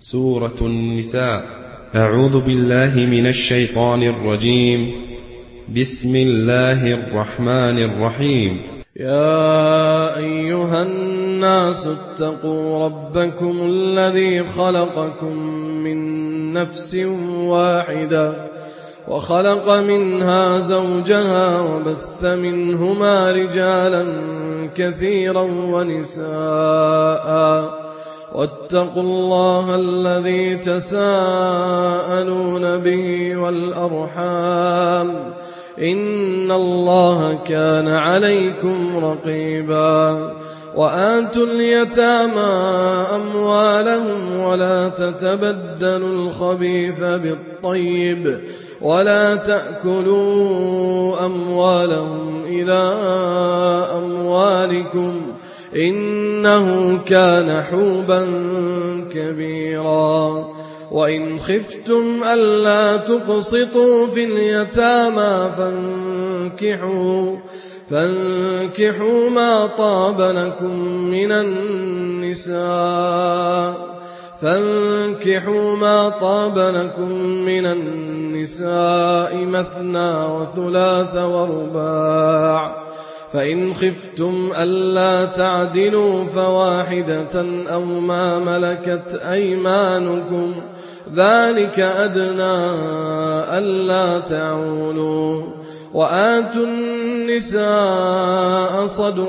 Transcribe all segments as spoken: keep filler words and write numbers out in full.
سورة النساء. أعوذ بالله من الشيطان الرجيم. بسم الله الرحمن الرحيم. يا أيها الناس اتقوا ربكم الذي خلقكم من نفس واحدة وخلق منها زوجها وبث منهما رجالا كثيرا ونساء واتقوا الله الذي تساءلون به والأرحام إن الله كان عليكم رقيبا. وآتوا اليتامى أموالهم ولا تتبدلوا الخبيث بالطيب ولا تأكلوا أموالهم إلى أموالكم إنه كان حوبا كبيرا. وإن خفتم ألا تقسطوا في اليتامى فانكحوا, فانكحوا ما طاب لكم من النساء فانكحوا ما طاب لكم من النساء مثنى وثلاث ورباع. فإن خفتم ألا تعدلوا فواحدة أو ما ملكت أيمانكم ذلك أدنى ألا تعولوا. وآتوا النساء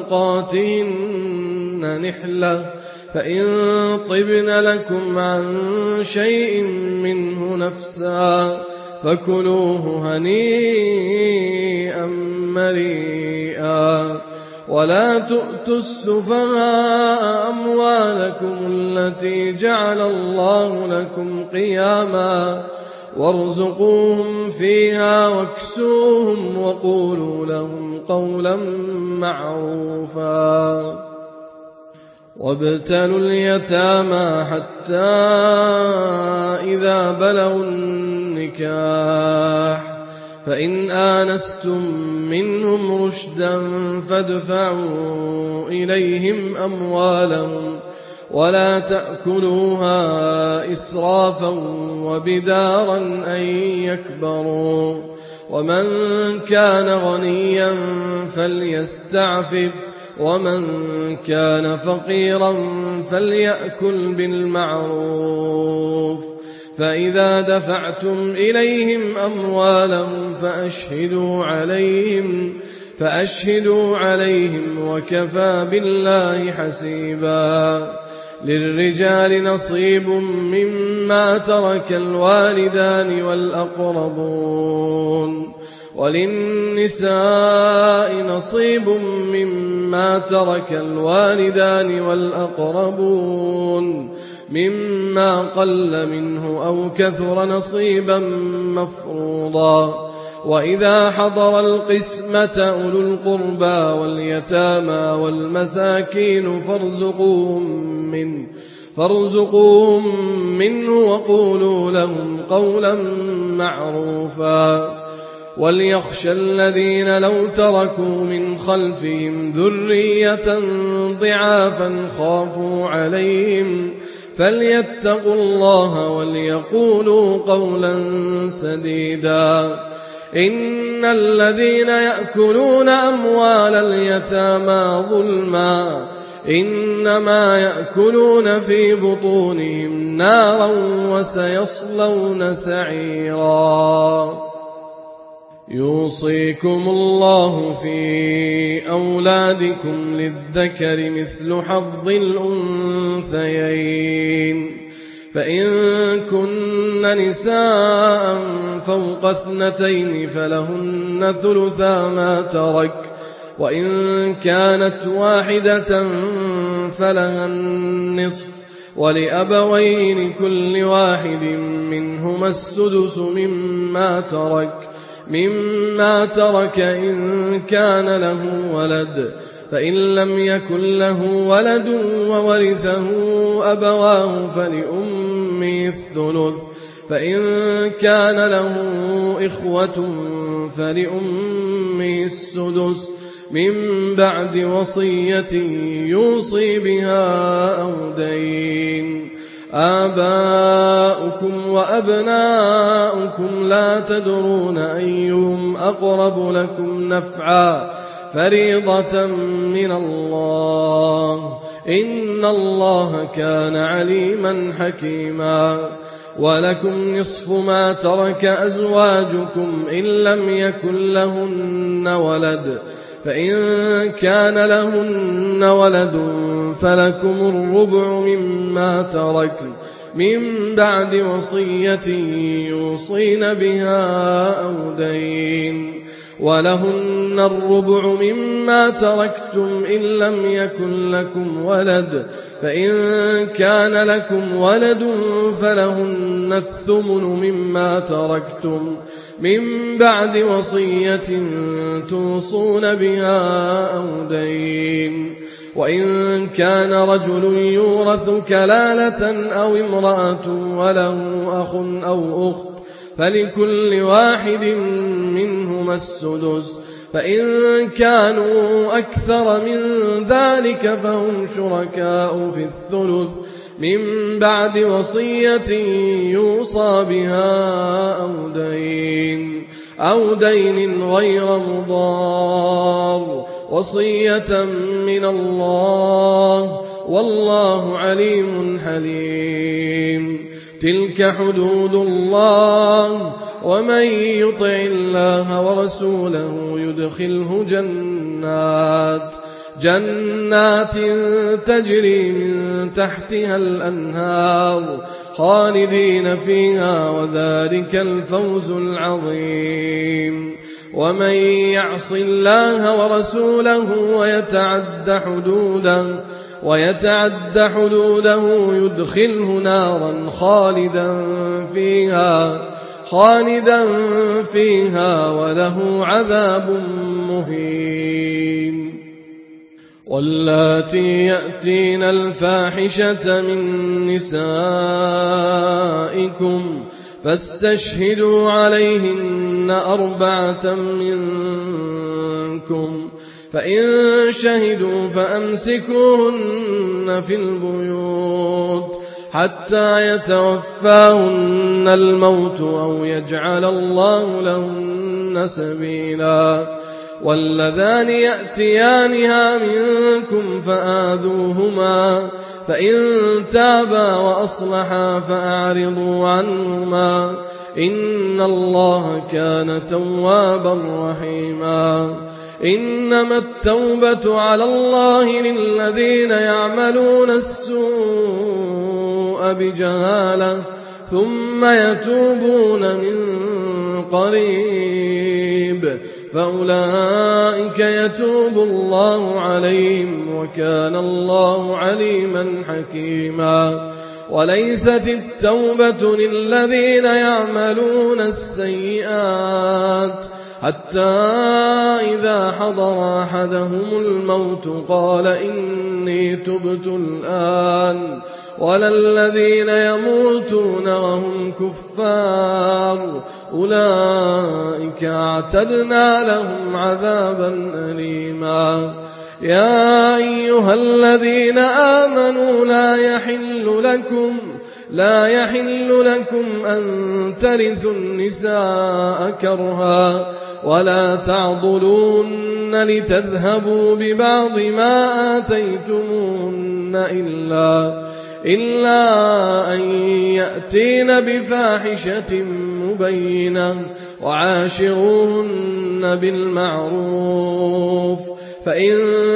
صدقاتهن نحلة فإن طبن لكم عن شيء منه نفسا فكلوه هنيئا مريئا. ولا تؤتوا السفهاء أموالكم التي جعل الله لكم قياما وارزقوهم فيها واكسوهم وقولوا لهم قولا معروفا. وابتلوا اليتامى حتى إذا بلغوا النكاح فإن آنستم منهم رشدا فادفعوا إليهم أموالهم ولا تأكلوها إسرافا وبدارا أن يكبروا. ومن كان غنيا فليستعفف ومن كان فقيرا فليأكل بالمعروف. فإذا دفعتم إليهم أموالهم فأشهدوا عليهم, فأشهدوا عليهم وكفى بالله حسيبا. للرجال نصيب مما ترك الوالدان والأقربون وللنساء نصيب مما ترك الوالدان والأقربون مما قل منه أو كثر نصيبا مفروضا. وإذا حضر القسمة أولو القربى واليتامى والمساكين فارزقوهم منه, فارزقوهم منه وقولوا لهم قولا معروفا. وليخشى الذين لو تركوا من خلفهم ذرية ضعافا خافوا عليهم فليتقوا الله وليقولوا قولا سديدا. إن الذين يأكلون أموال اليتامى ظلما إنما يأكلون في بطونهم نارا وسيصلون سعيرا. يوصيكم الله في أولادكم للذكر مثل حظ الأنثيين فإن كن نساء فوق اثنتين فلهن ثلثا ما ترك وإن كانت واحدة فلها النصف ولأبوين لكل واحد منهما السدس مما ترك مما ترك إن كان له ولد فإن لم يكن له ولد وورثه أبواه فلأمه الثلث فإن كان له إخوة فلأمه السدس من بعد وصية يوصي بها أو دين آباؤكم وأبناؤكم لا تدرون أيهم أقرب لكم نفعا فريضة من الله إن الله كان عليما حكيما ولكم نصف ما ترك أزواجكم إن لم يكن لهن ولد فإن كان لهن ولد فلكم الربع مما تركن من بعد وصية يوصين بها أو دين ولهن الربع مما تركتم إن لم يكن لكم ولد فإن كان لكم ولد فلهن الثمن مما تركتم من بعد وصية توصون بها أو دين وإن كان رجل يورث كلالة أو امرأة وله أخ أو أخت فلكل واحد منهما السدس فإن كانوا أكثر من ذلك فهم شركاء في الثلث من بعد وصية يوصى بها أو دين أو دين غير مضار وصية من الله والله عليم حليم تلك حدود الله ومن يطع الله ورسوله يدخله جنات جنات تجري من تحتها الأنهار خالدين فيها وذلك الفوز العظيم ومن يعص الله ورسوله ويتعد حدوده ويتعد حدوده يدخله نارا خالدا فيها خالدا فيها وله عذاب مهين واللاتي يأتين الفاحشة من نسائكم فاستشهدوا عليهن أربعة منكم فإن شهدوا فأمسكوهن في البيوت حتى يتوفاهن الموت أو يجعل الله لهن سبيلا واللذان يأتيانها منكم فآذوهما فإن تابا وأصلحا فأعرضوا عنهما إن الله كان توابا رحيما إنما التوبة على الله للذين يعملون السوء بجهالة ثم يتوبون من قريب فأولئك يتوب الله عليهم وكان الله عليما حكيما وليست التوبة للذين يعملون السيئات حتى إذا حضر أحدهم الموت قال إني تبت الآن ولا الذين يموتون وهم كفار أولئك أعتدنا لهم عذابا أليما يا أيها الذين آمنوا لا يحل لكم لا يحل لكم أن ترثوا النساء كرها ولا تعضلوهن لتذهبوا ببعض ما آتيتموهن إلا إلا أن يأتين بفاحشة مبينة وعاشروهن بالمعروف فإن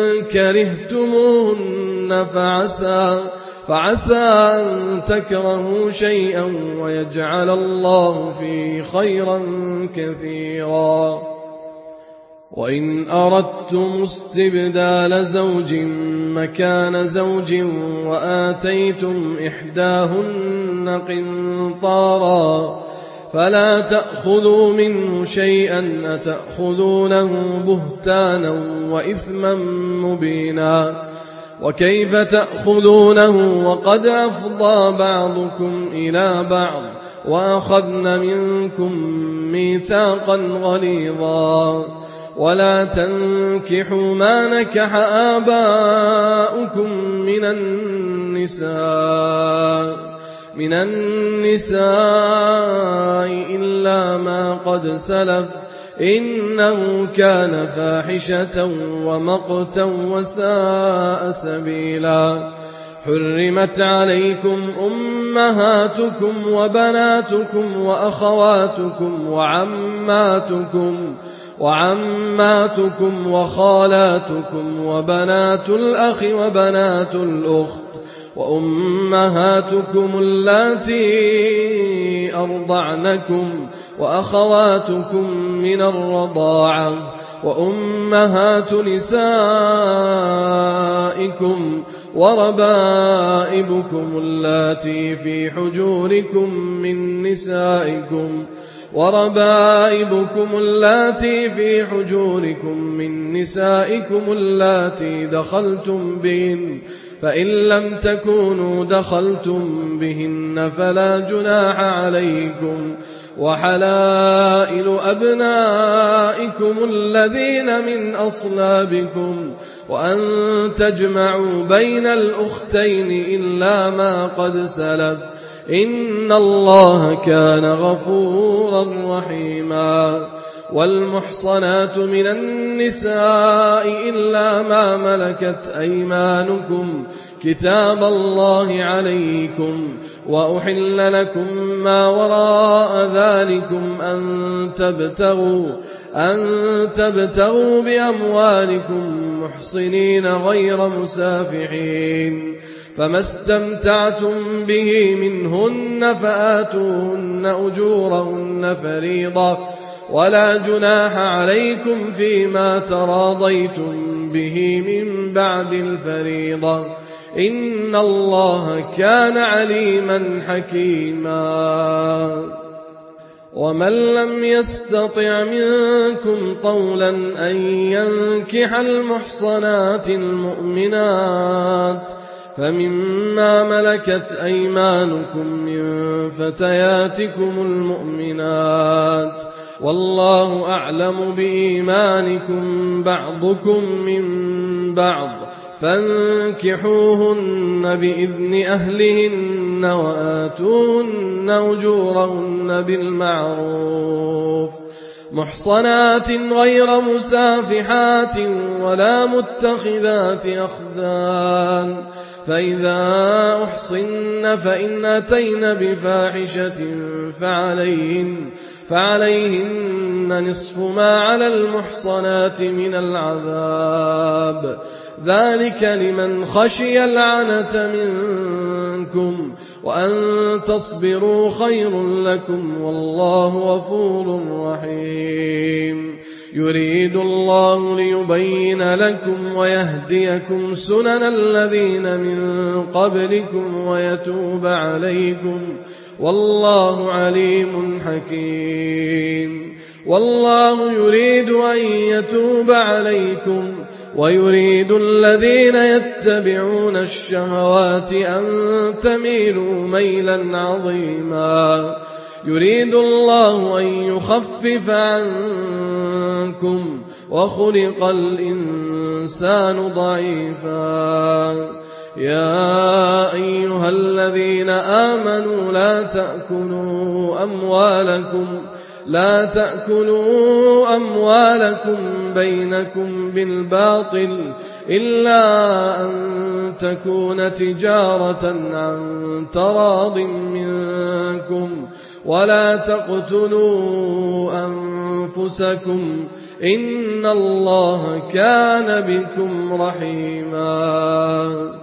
كرهتموهن فعسى فعسى أن تكرهوا شيئا ويجعل الله فيه خيرا كثيرا وإن أردتم استبدال زوج مكان زوج وآتيتم إحداهن قنطارا فلا تأخذوا منه شيئا أتأخذونه بهتانا وإثما مبينا وكيف تأخذونه وقد أفضى بعضكم إلى بعض وأخذن منكم ميثاقا غليظا ولا تنكحوا ما نكح آباؤكم من النساء من النساء إلا ما قد سلف إنه كان فاحشة ومقتا وساء سبيلا. حرمت عليكم أمهاتكم وبناتكم وأخواتكم وعماتكم وعماتكم وخالاتكم وبنات الأخ وبنات الأخت وأمهاتكم اللاتي أرضعنكم وأخواتكم من الرضاعة وأمهات نسائكم وربائبكم اللاتي في حجوركم من نسائكم وربائبكم اللاتي في حجوركم من نسائكم اللاتي دخلتم بهن فإن لم تكونوا دخلتم بهن فلا جناح عليكم وحلائل أبنائكم الذين من أصلابكم وأن تجمعوا بين الأختين إلا ما قد سلف إن الله كان غفورا رحيما. والمحصنات من النساء إلا ما ملكت أيمانكم كتاب الله عليكم وأحل لكم ما وراء ذلكم أن تبتغوا أن تبتغوا بأموالكم محصنين غير مسافحين فما استمتعتم به منهن فآتوهن أجورهن فريضة ولا جناح عليكم فيما تراضيتم به من بعد الفريضة إن الله كان عليما حكيما. ومن لم يستطع منكم طولا أن ينكح المحصنات المؤمنات فمما ملكت أيمانكم من فتياتكم المؤمنات والله أعلم بإيمانكم بعضكم من بعض فانكحوهن بإذن أهلهن وآتوهن أجورهن بالمعروف محصنات غير مسافحات ولا متخذات أخدان فإذا أحصن فإن أتين بفاحشة فعليهن فعليهن نصف ما على المحصنات من العذاب ذلك لمن خشي العنة منكم وأن تصبروا خير لكم والله غفور رحيم. يريد الله ليبين لكم ويهديكم سنن الذين من قبلكم ويتوب عليكم والله عليم حكيم. والله يريد أن يتوب عليكم ويريد الذين يتبعون الشهوات أن تميلوا ميلا عظيما. يريد الله أن يخفف عنكم وخلق الإنسان ضعيفا. يا أيها الذين آمنوا لا تأكلوا أموالكم لا تأكلوا أموالكم بينكم بالباطل إلا أن تكون تجارة عن تراض منكم ولا تقتلوا أنفسكم إن الله كان بكم رحيما.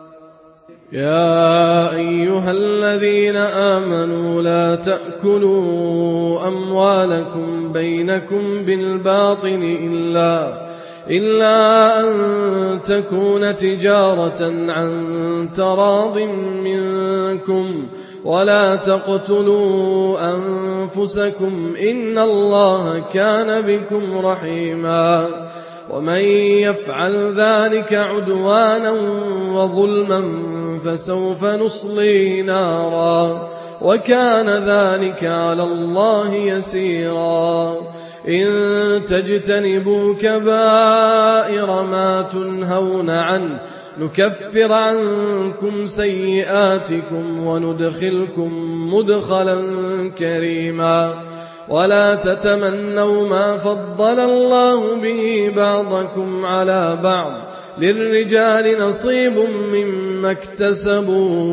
يا أيها الذين آمنوا لا تأكلوا أموالكم بينكم بالباطل إلا إلا أن تكون تجارة عن تراض منكم ولا تقتلوا أنفسكم إن الله كان بكم رحيما. ومن يفعل ذلك عدوانا وظلما فسوف نصليه نارا وكان ذلك على الله يسيرا. إن تجتنبوا كبائر ما تنهون عنه نكفر عنكم سيئاتكم وندخلكم مدخلا كريما ولا تتمنوا ما فضل الله به بعضكم على بعض للرجال نصيب مما اكتسبوا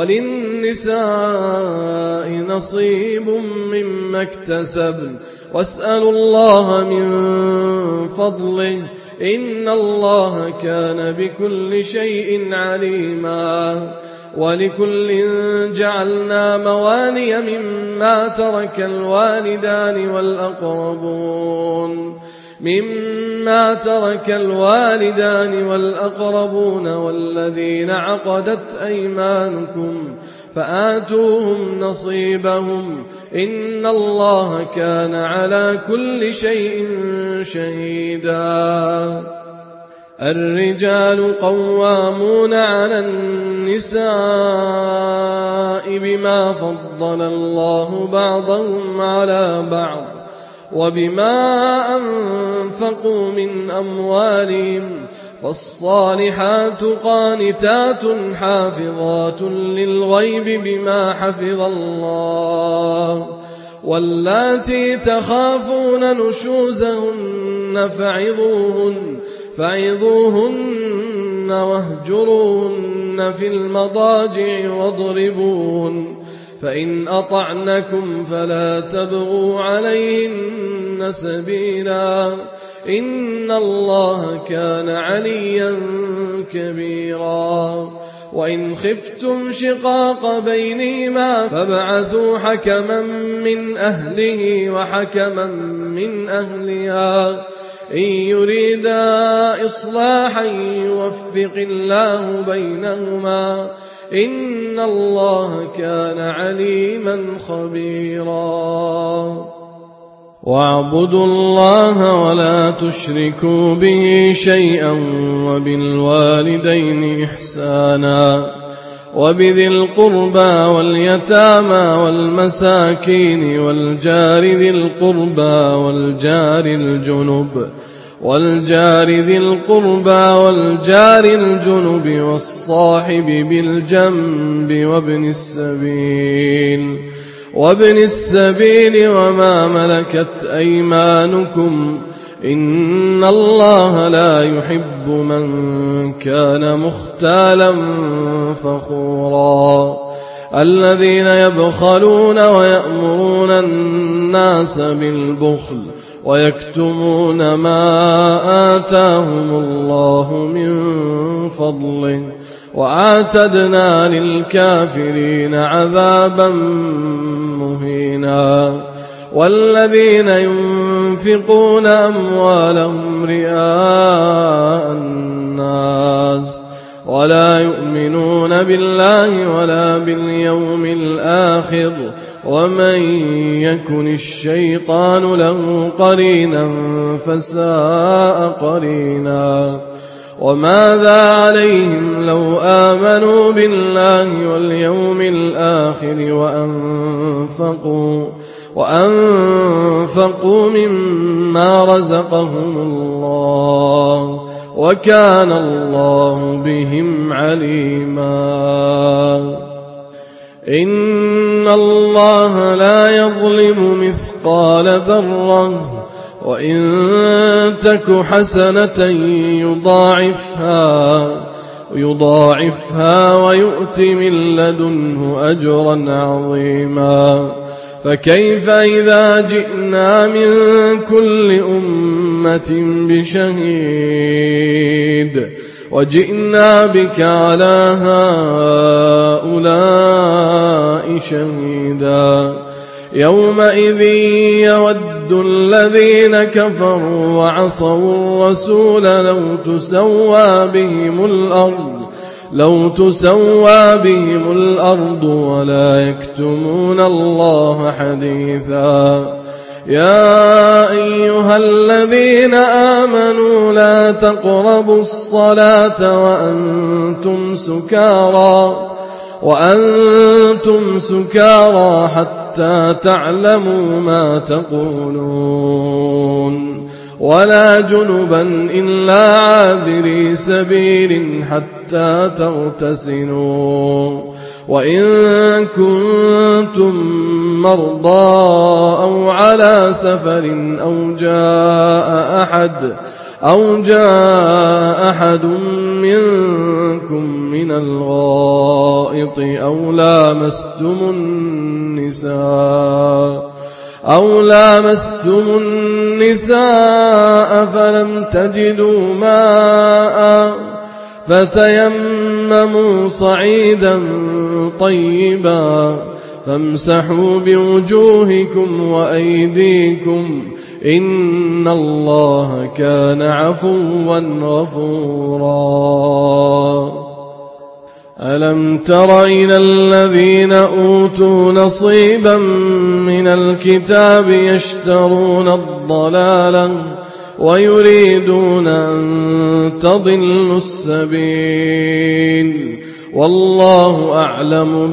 وللنساء نصيب مما اكتسبن واسألوا الله من فضله إن الله كان بكل شيء عليما ولكل جعلنا موالي مما ترك الوالدان والأقربون مما ترك الوالدان والأقربون والذين عقدت أيمانكم فآتوهم نصيبهم إن الله كان على كل شيء شهيدا الرجال قوامون على النساء بما فضل الله بعضهم على بعض وبما أنفقوا من أموالهم فالصالحات قانتات حافظات للغيب بما حفظ الله واللاتي تخافون نشوزهن فعظوهن فعظوهن واهجروهن في المضاجع واضربوهن فإن أطعنكم فلا تبغوا عليهن سبيلا إن الله كان عليا كبيرا وإن خفتم شقاق بينهما فابعثوا حكما من أهله وحكما من أهلها إن يريدا إصلاحا يوفق الله بينهما إن الله كان عليما خبيرا واعبدوا الله ولا تشركوا به شيئا وبالوالدين إحسانا وبذي القربى واليتامى والمساكين والجار ذي القربى والجار الجنب والجار ذي القربى والجار الجنب والصاحب بالجنب وابن السبيل وابن السبيل وما ملكت أيمانكم إن الله لا يحب من كان مختالا فخورا الذين يبخلون ويأمرون الناس بالبخل ويكتمون ما آتاهم الله من فضله وأعتدنا للكافرين عذابا مهينا والذين ينفقون أموالهم رئاء الناس ولا يؤمنون بالله ولا باليوم الآخر ومن يكن الشيطان له قرينا فساء قرينا وماذا عليهم لو آمنوا بالله واليوم الآخر وأنفقوا وأنفقوا مما رزقهم الله وكان الله بهم عليما إن الله لا يظلم مثقال ذرة وإن تك حسنة يضاعفها يضاعفها ويؤت من لدنه أجرا عظيما فكيف إذا جئنا من كل أمة بشهيد وجئنا بك على هؤلاء شهيدا يومئذ يود الذين كفروا وعصوا الرسول لو تسوى بهم الأرض لو تسوى بهم الأرض ولا يكتمون الله حديثا يا أيها الذين آمنوا لا تقربوا الصلاة وأنتم سكارى وأنتم سكارى حتى تعلموا ما تقولون ولا جنبا إلا عابري سبيل حتى تغتسلوا وإن كنتم مرضى أو على سفر أو جاء أحد أو جاء أحد منكم من الغائط أو لامستم النساء أو لامستم النساء فلم تجدوا ماء فتيمموا صعيدا طيبا فامسحوا بوجوهكم وأيديكم إن الله كان عفوا غفورا ألم تر إلى الذين أوتوا نصيبا من الكتاب يشترون الضلالة ويريدون أن تضلوا السبيل والله أعلم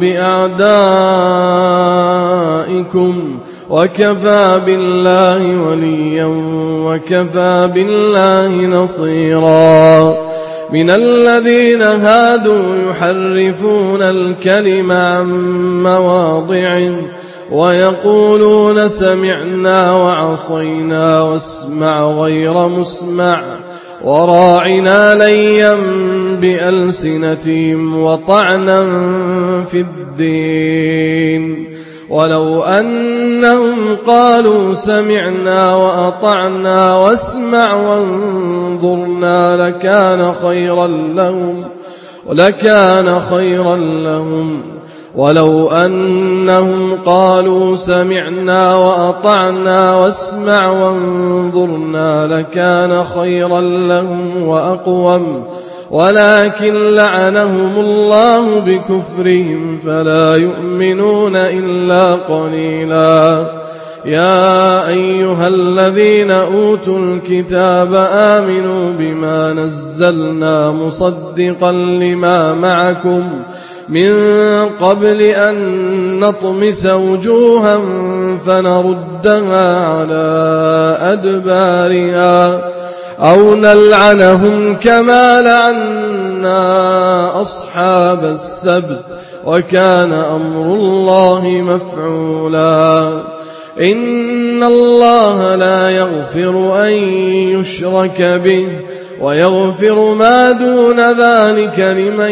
بأعدائكم وكفى بالله وليا وكفى بالله نصيرا من الذين هادوا يحرفون الكلم عن مواضعه ويقولون سمعنا وعصينا واسمع غير مسمع وراعنا ليا بألسنتهم وطعنا في الدين ولو أنهم قالوا سمعنا وأطعنا واسمع وانظرنا لكان خيرا لهم ولكان خيرا لهم ولو أنهم قالوا سمعنا وأطعنا واسمع وانظرنا لكان خيرا لهم وأقوم ولكن لعنهم الله بكفرهم فلا يؤمنون إلا قليلا يا أيها الذين أوتوا الكتاب آمنوا بما نزلنا مصدقا لما معكم من قبل أن نطمس وجوها فنردها على أدبارها أو نلعنهم كما لعنا أصحاب السبت وكان أمر الله مفعولا إن الله لا يغفر أن يشرك به ويغفر ما دون ذلك لمن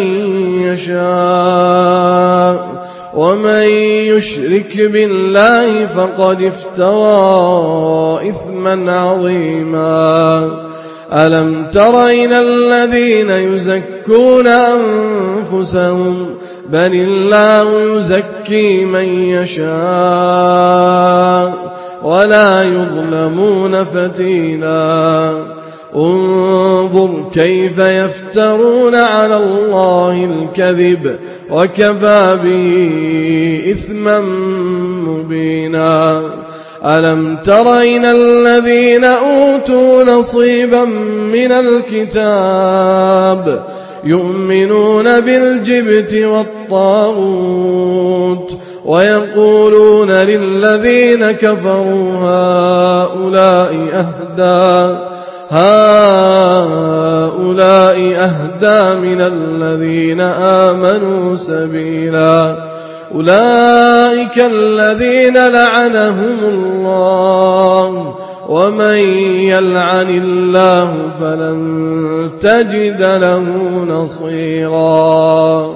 يشاء ومن يشرك بالله فقد افترى إثما عظيما ألم تر إلى الذين يزكون أنفسهم بل الله يزكي من يشاء ولا يظلمون فتيلا انظر كيف يفترون على الله الكذب وكفى به إثما مبينا ألم تر إلى الذين أوتوا نصيبا من الكتاب يؤمنون بالجبت والطاغوت ويقولون للذين كفروا هؤلاء أهدى هؤلاء أهدى من الذين آمنوا سبيلا أولئك الذين لعنهم الله ومن يلعن الله فلن تجد له نصيرا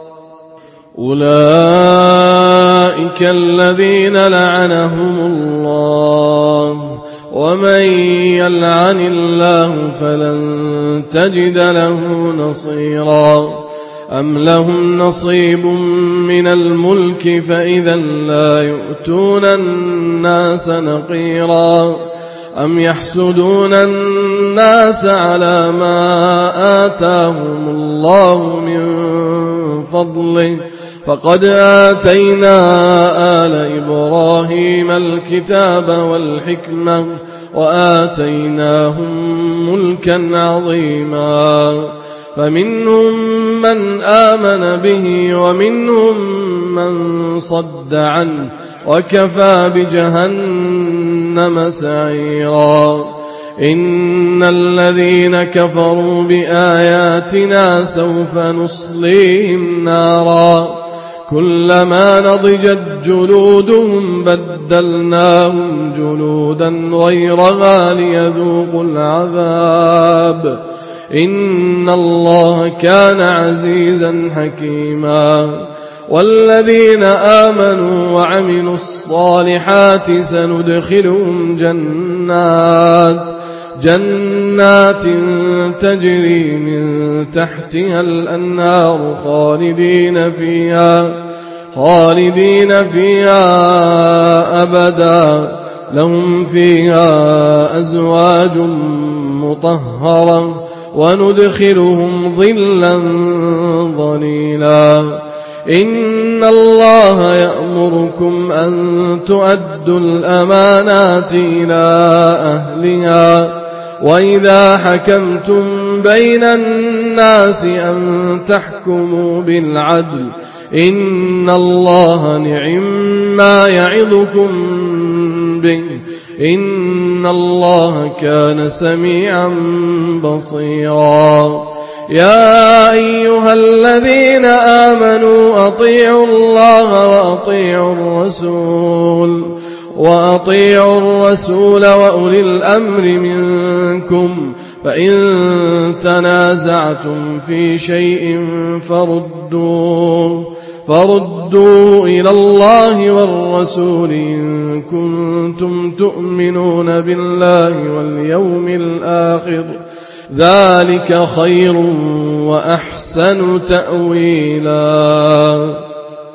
أولئك الذين لعنهم الله ومن يلعن الله فلن تجد له نصيرا أم لهم نصيب من الملك فإذا لا يؤتون الناس نقيرا أم يحسدون الناس على ما آتاهم الله من فضله فقد آتينا آل إبراهيم الكتاب والحكمة وآتيناهم ملكا عظيما فمنهم من آمن به ومنهم من صد عنه وكفى بجهنم سعيرا إن الذين كفروا بآياتنا سوف نصليهم نارا كلما نضجت جلودهم بدلناهم جلودا غيرها ليذوقوا العذاب إن الله كان عزيزا حكيما والذين آمنوا وعملوا الصالحات سندخلهم جنات جنات تجري من تحتها الأنهار خالدين فيها خالدين فيها أبدا لهم فيها أزواج مطهرة وندخلهم ظلا ظليلا إن الله يأمركم أن تؤدوا الأمانات إلى أهلها وإذا حكمتم بين الناس أن تحكموا بالعدل إن الله نعما يعظكم به إن الله كان سميعا بصيرا يا أيها الذين آمنوا أطيعوا الله وأطيعوا الرسول وأطيعوا الرسول وأولي الأمر منكم فإن تنازعتم في شيء فردوه فردوه إلى الله والرسول إن كنتم تؤمنون بالله واليوم الآخر ذلك خير وأحسن تأويلا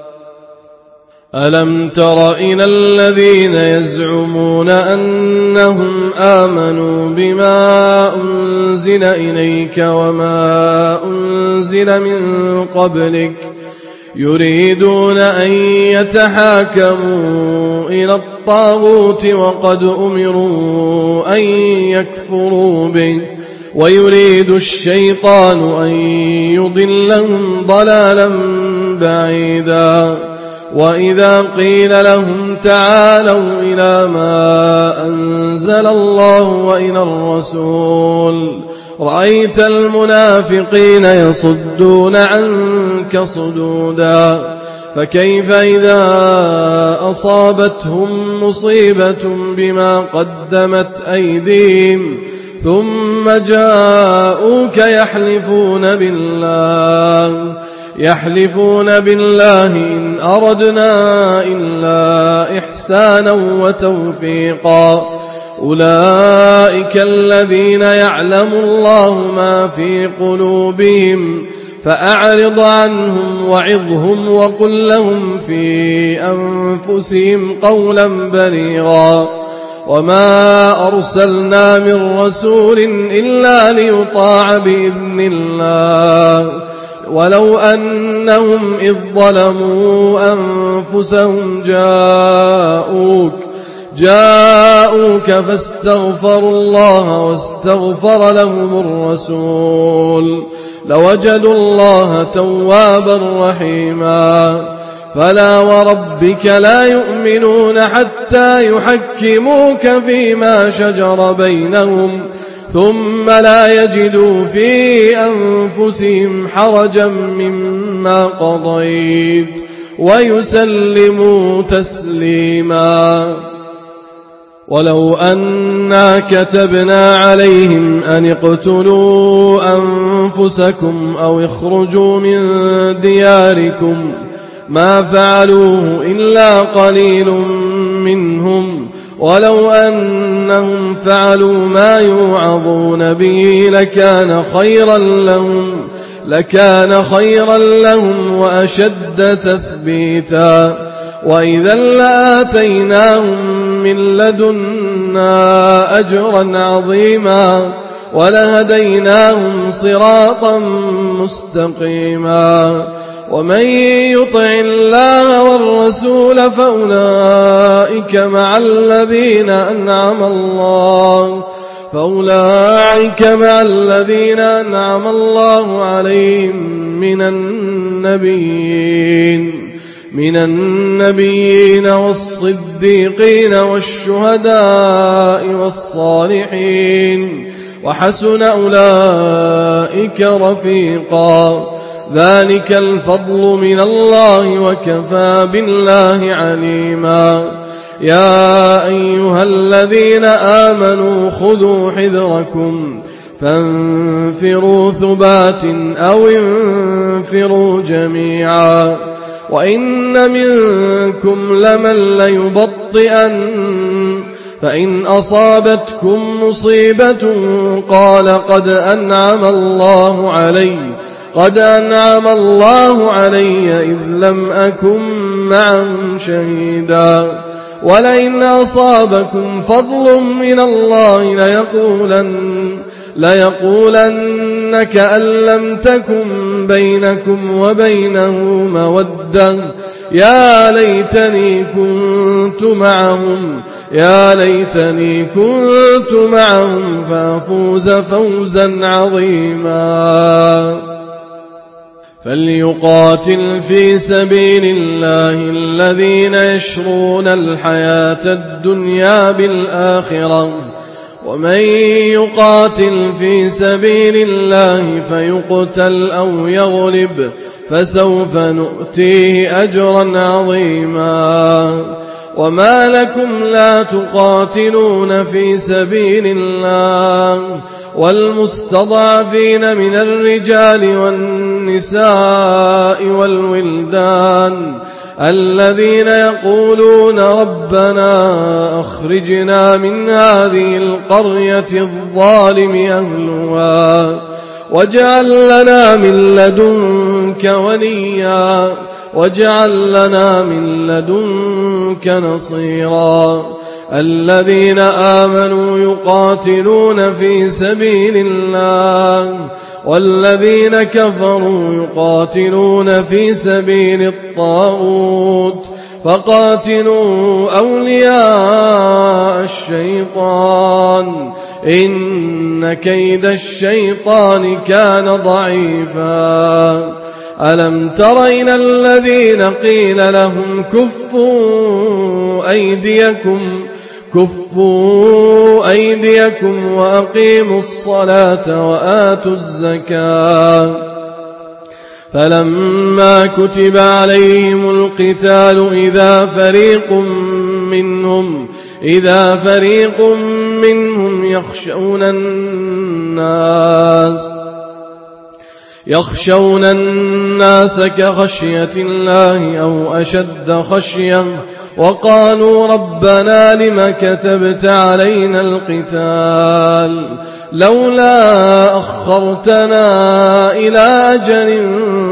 ألم تر إلى الذين يزعمون أنهم آمنوا بما أنزل إليك وما أنزل من قبلك يريدون أن يتحاكموا إلى الطاغوت وقد أمروا أن يكفروا به ويريد الشيطان أن يضلهم ضلالا بعيدا وإذا قيل لهم تعالوا إلى ما أنزل الله وإلى الرسول رأيت المنافقين يصدون عنك صدودا فكيف إذا أصابتهم مصيبة بما قدمت أيديهم ثم جاءوك يحلفون بالله يحلفون بالله إن أردنا إلا إحسانا وتوفيقا أولئك الذين يعلم الله ما في قلوبهم فأعرض عنهم وعظهم وقل لهم في أنفسهم قولا بليغا وما أرسلنا من رسول إلا ليطاع بإذن الله ولو أنهم إذ ظلموا أنفسهم جاءوك جاءوك فاستغفروا الله واستغفر لهم الرسول لوجدوا الله توابا رحيما فلا وربك لا يؤمنون حتى يحكموك فيما شجر بينهم ثم لا يجدوا في أنفسهم حرجا مما قضيت ويسلموا تسليما ولو أنا كتبنا عليهم أن اقتلوا أنفسكم أو اخرجوا من دياركم ما فعلوه إلا قليل منهم ولو أنهم فعلوا ما يوعظون به لكان خيرا لهم لكان خيرا لهم وأشد تثبيتا وإذا لآتيناهم من لدنا أجرا عظيما ولهديناهم صراطا مستقيما ومن يطع الله والرسول فأولئك مع الذين أنعم الله فأولئك مع الذين أنعم الله عليهم من النبيين من النبيين والصديقين والشهداء والصالحين وحسن أولئك رفيقا ذلك الفضل من الله وكفى بالله عليما يا أيها الذين آمنوا خذوا حذركم فانفروا ثبات أو انفروا جميعا وإن منكم لمن ليبطئن فإن أصابتكم مصيبة قال قد أنعم الله علي قد أنعم الله علي إذ لم أكن معهم شهيدا ولئن أصابكم فضل من الله ليقولن ليقولن كأن لم تكن بينكم وبينه مودة يا ليتني كنت معهم يا ليتني كنت معهم فأفوز فوزا عظيما فليقاتل في سبيل الله الذين يشرون الحياة الدنيا بالآخرة ومن يقاتل في سبيل الله فيقتل أو يغلب فسوف نؤتيه أجرا عظيما وما لكم لا تقاتلون في سبيل الله والمستضعفين من الرجال والنساء والولدان الذين يقولون ربنا أخرجنا من هذه القرية الظالم أهلها واجعل لنا من لدنك وليا واجعل لنا من لدنك نصيرا الذين آمنوا يقاتلون في سبيل الله والذين كفروا يقاتلون في سبيل الطاغوت فقاتلوا أولياء الشيطان إن كيد الشيطان كان ضعيفا ألم تر إلى الذين قيل لهم كفوا أيديكم كفوا أيديكم وأقيموا الصلاة وآتوا الزكاة فلما كتب عليهم القتال إذا فريق منهم إذا فريق منهم يخشون الناس يخشون الناس كخشية الله أو أشد خشية وقالوا ربنا لم كتبت علينا القتال لولا أخرتنا إلى أجل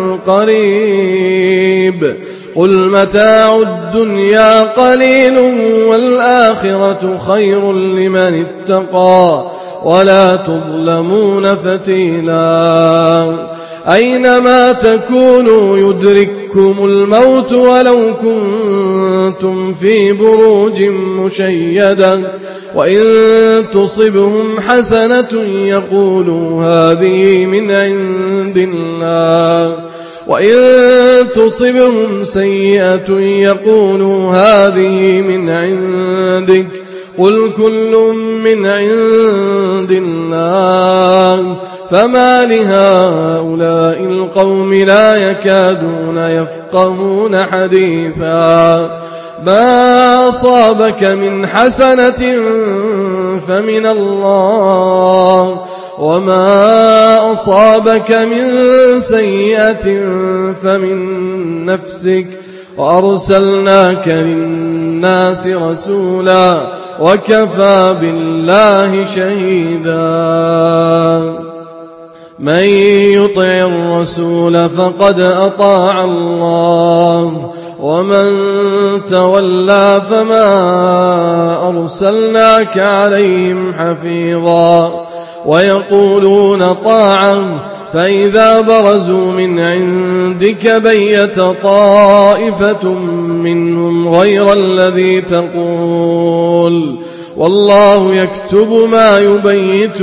قريب قل متاع الدنيا قليل والآخرة خير لمن اتقى ولا تظلمون فتيلا أينما تكونوا يدرككم الموت ولو كنتم في بروج مشيدة وإن تصبهم حسنة يقولوا هذه من عند الله وإن تصبهم سيئة يقولوا هذه من عندك قل كل من عند الله فما لهؤلاء القوم لا يكادون يفقهون حديثا ما أصابك من حسنة فمن الله وما أصابك من سيئة فمن نفسك وأرسلناك للناس رسولا وكفى بالله شهيدا من يطع الرسول فقد أطاع الله ومن تولى فما أرسلناك عليهم حفيظا ويقولون طاعة فإذا برزوا من عندك بيت طائفة منهم غير الذي تقول والله يكتب ما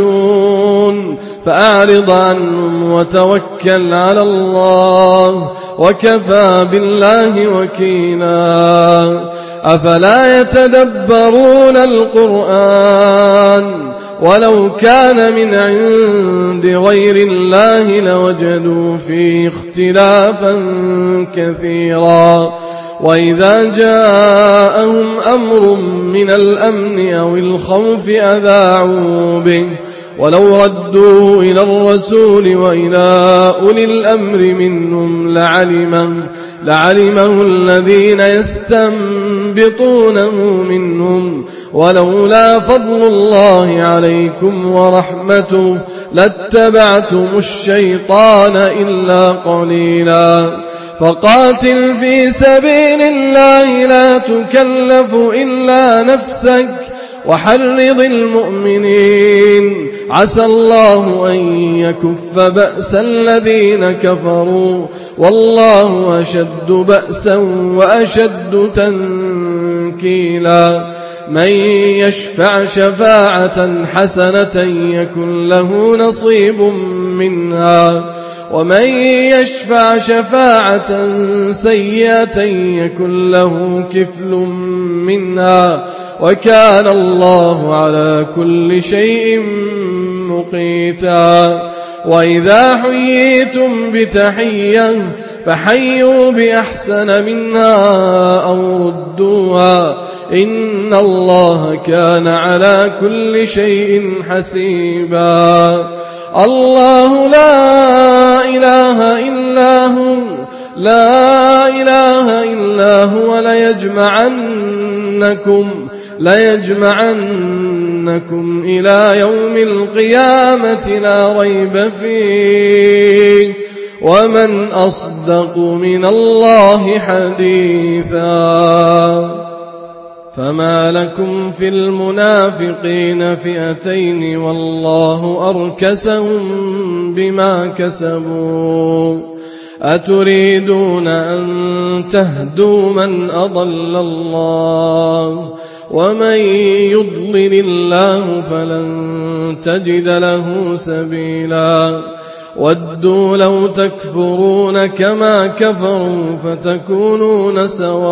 يبيتون فأعرض عنهم وتوكل على الله وكفى بالله وكيلا أفلا يتدبرون القرآن ولو كان من عند غير الله لوجدوا فيه اختلافا كثيرا وإذا جاءهم أمر من الأمن أو الخوف أذاعوا به ولو ردوه إلى الرسول وإلى أولي الأمر منهم لعلمه, لعلمه الذين يستنبطونه منهم ولولا فضل الله عليكم ورحمته لاتبعتم الشيطان إلا قليلا فقاتل في سبيل الله لا تكلف إلا نفسك وحرض المؤمنين عسى الله أن يكف بأس الذين كفروا والله أشد بأسا وأشد تنكيلا من يشفع شفاعة حسنة يكن له نصيب منها ومن يشفع شفاعة سيئة يكن له كفل منها وكان الله على كل شيء مقيتا وإذا حييتم بتحية فحيوا بأحسن منها أو ردوها إن الله كان على كل شيء حسيبا الله لا إله إلا هو لا إله إلا هو ليجمعنكم ليجمعنكم إلى يوم القيامة لا ريب فيه ومن أصدق من الله حديثا فما لكم في المنافقين فئتين والله أركسهم بما كسبوا أتريدون أن تهدوا من أضل الله ومن يضلل الله فلن تجد له سبيلا ودوا لو تكفرون كما كفروا فتكونون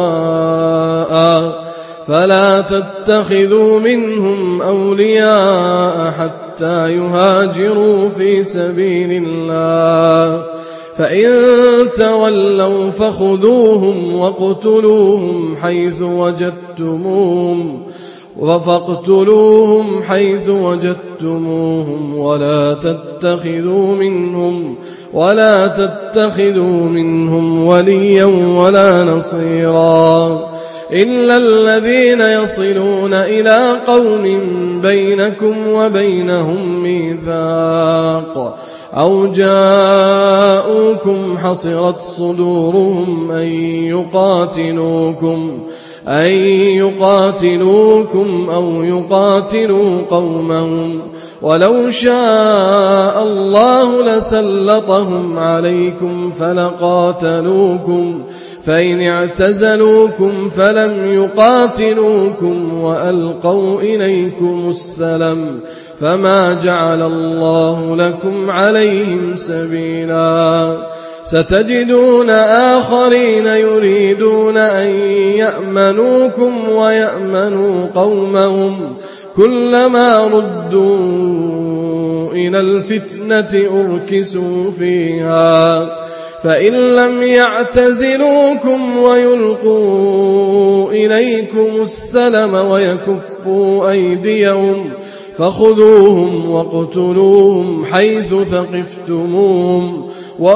سواء فلا تتخذوا منهم أولياء حتى يهاجروا في سبيل الله فإن تولوا فخذوهم وقتلوهم حيث وجدتموهم وفاقتلوهم حيث وجدتموهم ولا تتخذوا منهم ولا تتخذوا منهم وليا ولا نصيرا إلا الذين يصلون إلى قوم بينكم وبينهم ميثاق أو جاءوكم حصرت صدورهم أن يقاتلوكم أن يقاتلوكم أو يقاتلوا قومهم ولو شاء الله لسلطهم عليكم فلقاتلوكم فإن اعتزلوكم فلم يقاتلوكم وألقوا إليكم السلم فما جعل الله لكم عليهم سبيلا ستجدون آخرين يريدون أن يأمنوكم ويأمنوا قومهم كلما ردوا إلى الفتنة أركسوا فيها فإن لم يعتزلوكم ويلقوا إليكم السلم ويكفوا أيديهم فخذوهم وقتلوهم حيث ثقفتموهم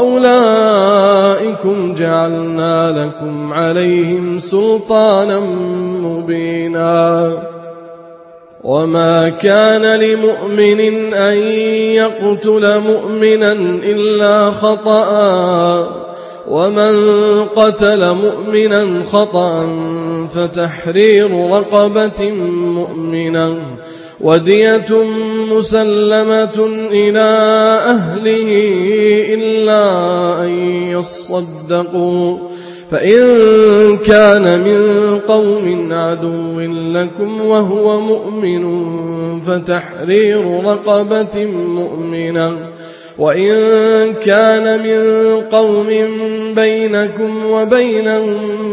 وأولئكم جعلنا لكم عليهم سلطانا مبينا وما كان لمؤمن أن يقتل مؤمنا إلا خطأ ومن قتل مؤمنا خطأ فتحرير رقبة مؤمنة ودية مسلمة إلى أهله إلا أن يصدقوا فإن كان من قوم عدو لكم وهو مؤمن فتحرير رقبة مؤمنة وإن كان من قوم بينكم وبينهم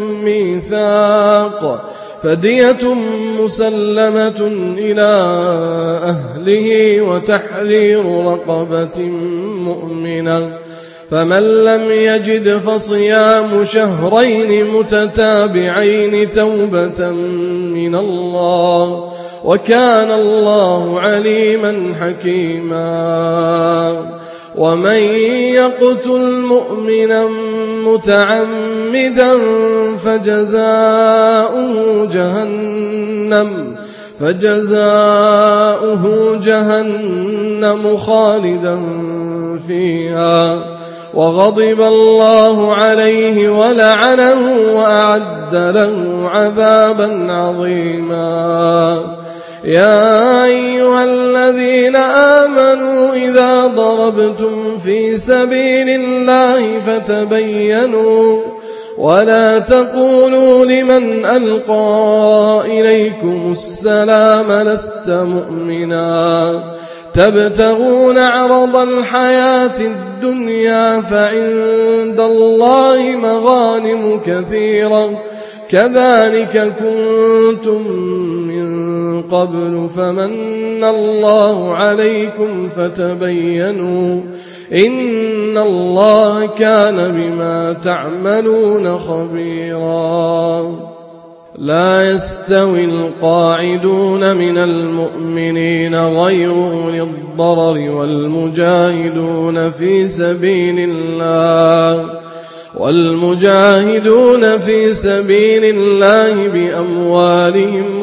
ميثاق فدية مسلمة إلى أهله وتحرير رقبة مؤمنة، فمن لم يجد فصيام شهرين متتابعين توبة من الله، وكان الله عليما حكيما. ومن يقتل مؤمنا متعمدا فجزاؤه جهنم فجزاؤه جهنم خالدا فيها وغضب الله عليه ولعنه وأعد له عذابا عظيما. يا أيها الذين آمنوا إذا ضربتم في سبيل الله فتبينوا ولا تقولوا لمن ألقى إليكم السلام لست مؤمنا تبتغون عرض الحياة الدنيا فعند الله مغانم كثيرة كذلك كنتم من قبل فمن الله عليكم فتبينوا إن الله كان بما تعملون خبيرا. لا يستوي القاعدون من المؤمنين غير أولي الضرر والمجاهدون في سبيل الله والمجاهدون في سبيل الله بأموالهم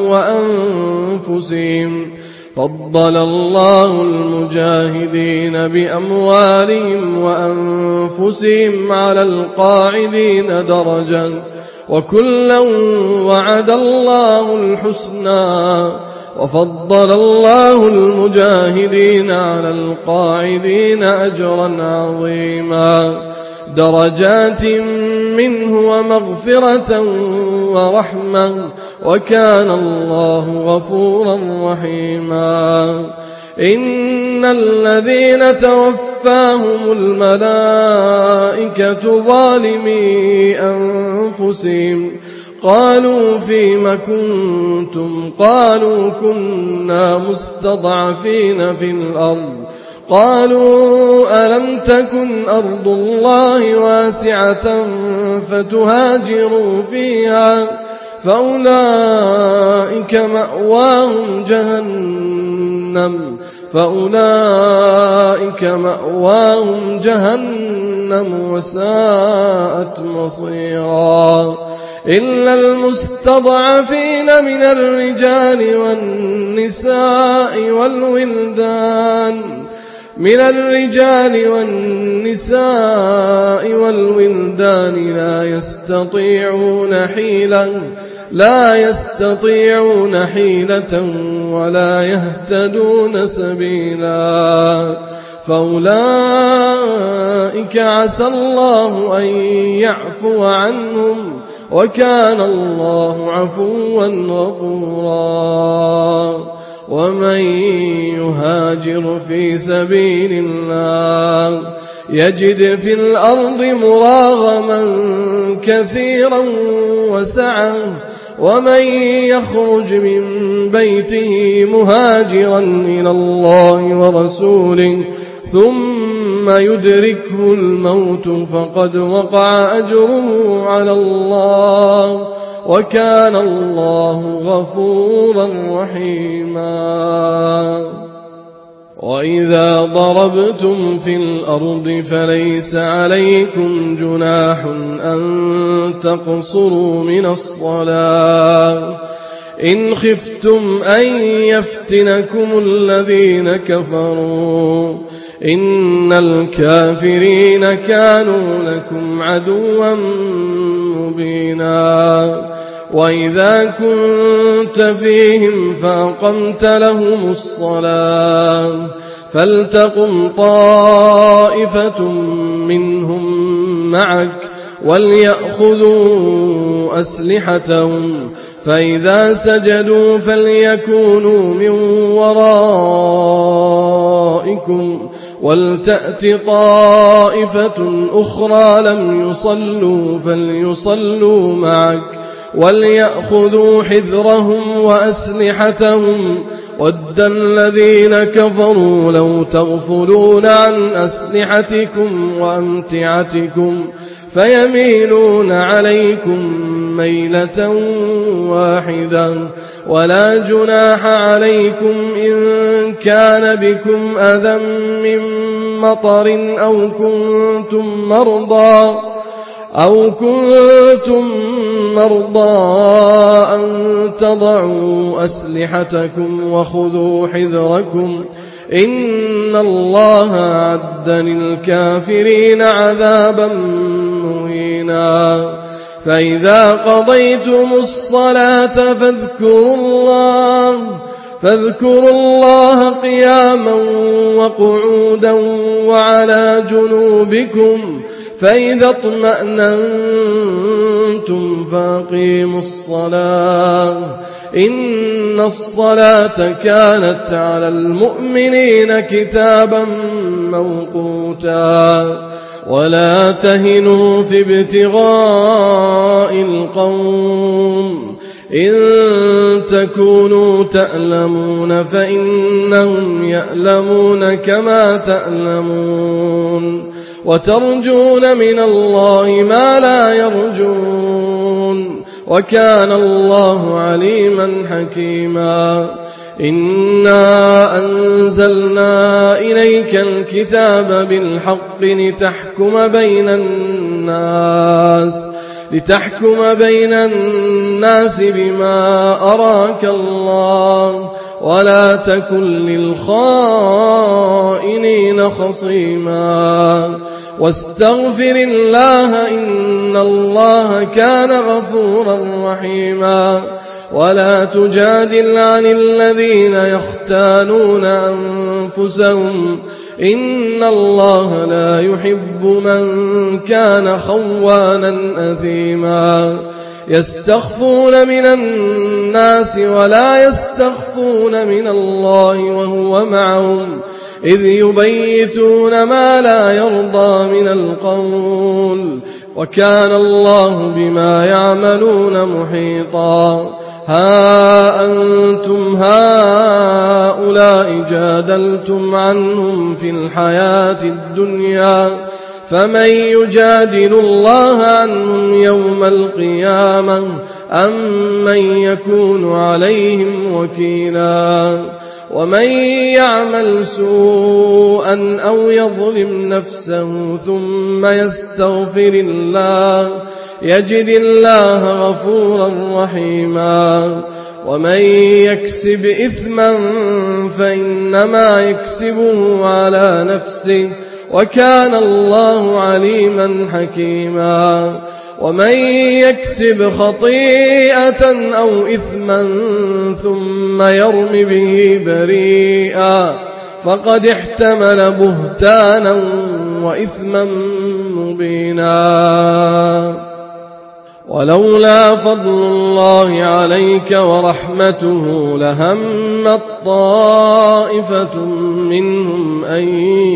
وأنفسهم فضل الله المجاهدين بأموالهم وأنفسهم على القاعدين درجة وكلا وعد الله الحسنى وفضل الله المجاهدين على القاعدين أجرا عظيما درجات منه ومغفرة ورحمة وكان الله غفورا رحيما. إن الذين توفاهم الملائكة ظالمي أنفسهم قالوا فيم كنتم قالوا كنا مستضعفين في الأرض قالوا ألم تكن أرض الله واسعة فتهاجروا فيها فأولئك مأواهم جهنم فأولئك مأواهم جهنم وساءت مصيرا. إلا المستضعفين من الرجال والنساء والولدان من الرجال والنساء والولدان لا يستطيعون حيلة لا يستطيعون حيلة ولا يهتدون سبيلا فأولئك عسى الله أن يعفو عنهم وكان الله عفوا غفورا. ومن يهاجر في سبيل الله يجد في الأرض مراغما كثيرا وسعة ومن يخرج من بيته مهاجرا إلى الله ورسوله ثم يدركه الموت فقد وقع أجره على الله وكان الله غفورا رحيما. وإذا ضربتم في الأرض فليس عليكم جناح أن تقصروا من الصلاة إن خفتم أن يفتنكم الذين كفروا إن الكافرين كانوا لكم عدوا مبينا. وإذا كنت فيهم فأقمت لهم الصلاة فلتقم طائفة منهم معك وليأخذوا أسلحتهم فإذا سجدوا فليكونوا من ورائكم وَلْتَأْتِ طَائِفَةٌ أُخْرَىٰ لَمْ يُصَلُّوا فَلْيُصَلُّوا مَعَكَ وَلْيَأْخُذُوا حِذْرَهُمْ وَأَسْلِحَتَهُمْ وَدَّ الَّذِينَ كَفَرُوا لَوْ تَغْفُلُونَ عَنْ أَسْلِحَتِكُمْ وَأَمْتِعَتِكُمْ فَيَمِيلُونَ عَلَيْكُمْ مَيْلَةً وَاحِدَةً وَلَا جُنَاحَ عَلَيْكُمْ إِن كَانَ بِكُمْ أَذًى مِّن مَّطَرٍ أَوْ كُنتُم مَّرْضَىٰ أَوْ كُنتُم مَّرْضَىٰ أَن تَضَعُوا أَسْلِحَتَكُمْ وَخُذُوا حِذْرَكُمْ إِنَّ اللَّهَ أَعَدَّ لِلْكَافِرِينَ عَذَابًا مُّهِينًا فَإِذَا قَضَيْتُمُ الصَّلَاةَ فاذكروا الله فاذكروا الله قياما وقعودا وعلى جنوبكم فإذا اطمأننتم فأقيموا الصلاة إن الصلاة كانت على المؤمنين كتابا موقوتا ولا تهنوا في ابتغاء القوم إن تكونوا تألمون فإنهم يألمون كما تألمون وترجون من الله ما لا يرجون وكان الله عليما حكيما إنا أنزلنا إليك الكتاب بالحق لتحكم بين الناس لتحكم بين الناس بما أراك الله ولا تكن للخائنين خصيما واستغفر الله إن الله كان غفورا رحيما ولا تجادل عن الذين يختانون أنفسهم إن الله لا يحب من كان خوانا أثيما يستخفون من الناس ولا يستخفون من الله وهو معهم إذ يبيتون ما لا يرضى من القول وكان الله بما يعملون محيطا ها أنتم هؤلاء جادلتم عنهم في الحياة الدنيا فمن يجادل الله عنهم يوم القيامة أم من يكون عليهم وكيلا ومن يعمل سوءا أو يظلم نفسه ثم يستغفر الله يجد الله غفورا رحيما ومن يكسب إثما فإنما يكسبه على نفسه وكان الله عليما حكيما ومن يكسب خطيئة أو إثما ثم يرم به بريئا فقد احتمل بهتانا وإثما مبينا ولولا فضل الله عليك ورحمته لهمت طائفة منهم أن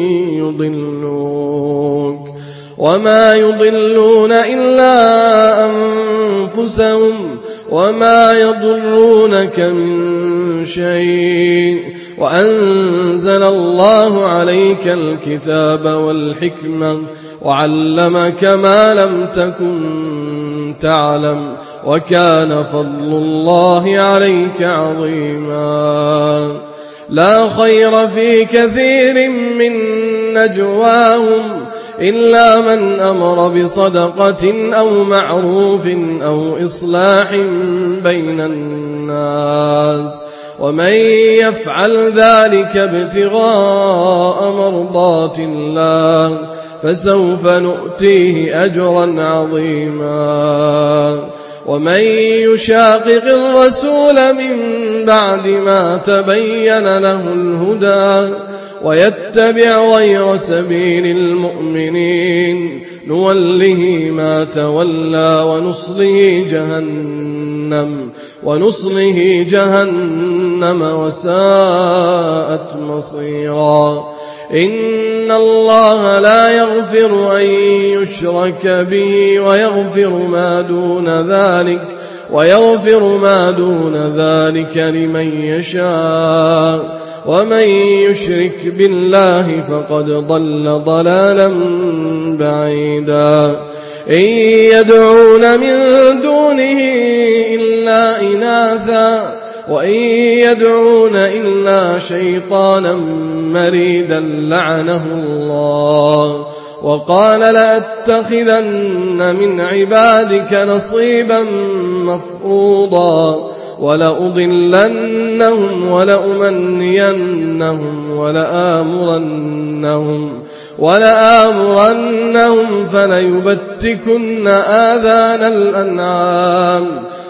يضلوك وما يضلون إلا أنفسهم وما يضرونك من شيء وأنزل الله عليك الكتاب والحكمة وعلمك ما لم تكن تعلم وكان فضل الله عليك عظيما لا خير في كثير من نجواهم إلا من أمر بصدقة أو معروف أو إصلاح بين الناس ومن يفعل ذلك ابتغاء مرضات الله فسوف نؤتيه أجرا عظيما ومن يشاقق الرسول من بعد ما تبين له الهدى ويتبع غير سبيل المؤمنين نوله ما تولى ونصله جهنم ونصله جهنم وساءت مصيرا إن إن الله لا يغفر أن يشرك به ويغفر ما دون ذلك ويغفر ما دون ذلك لمن يشاء ومن يشرك بالله فقد ضل ضلالا بعيدا إن يدعون من دونه إلا إناثا وإن يدعون إلا شيطانا مريدا لعنه الله وقال لأتخذن من عبادك نصيبا مفروضا ولأضلنهم ولأمنينهم ولآمرنهم ولآمرنهم فليبتكن آذان الأنعام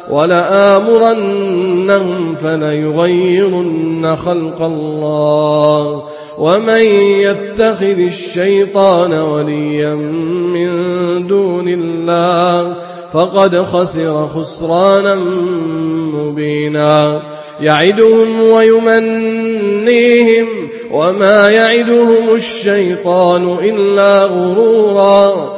ولآمرنهم فليغيرن خلق الله ومن يتخذ الشيطان وليا من دون الله فقد خسر خسرانا مبينا يعدهم ويمنيهم وما يعدهم الشيطان إلا غرورا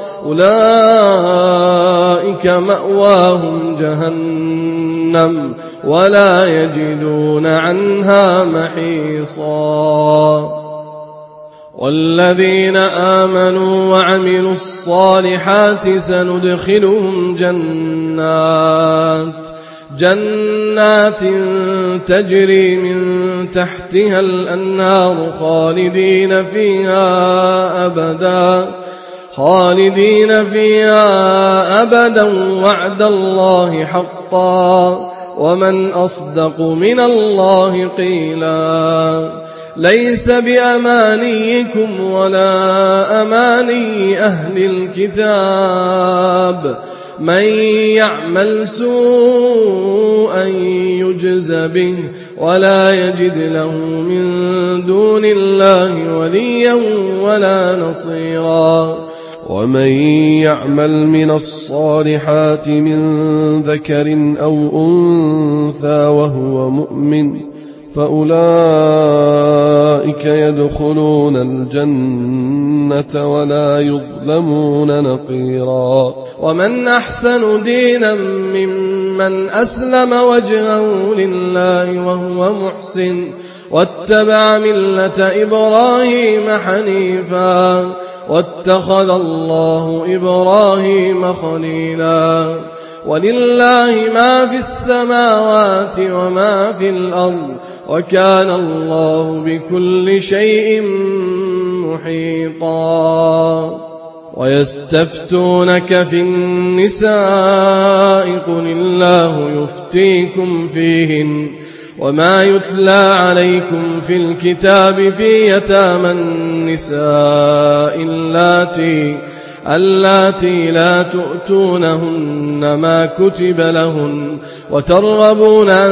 أولئك مأواهم جهنم ولا يجدون عنها محيصا والذين آمنوا وعملوا الصالحات سندخلهم جنات جنات تجري من تحتها الأنهار خالدين فيها أبدا خالدين فيها أبدا وعد الله حقا ومن أصدق من الله قيلا ليس بأمانيكم ولا أماني أهل الكتاب من يعمل سوءا يجز به ولا يجد له من دون الله وليا ولا نصيرا ومن يعمل من الصالحات من ذكر أو أنثى وهو مؤمن فأولئك يدخلون الجنة ولا يظلمون نقيرا ومن أحسن دينا ممن أسلم وجهه لله وهو محسن واتبع ملة إبراهيم حنيفا واتخذ الله إبراهيم خليلا ولله ما في السماوات وما في الأرض وكان الله بكل شيء محيطا ويستفتونك في النساء قل الله يفتيكم فيهن وما يتلى عليكم في الكتاب في يتامى النساء اللاتي اللاتي لا تؤتونهن ما كتب لهن وترغبون أن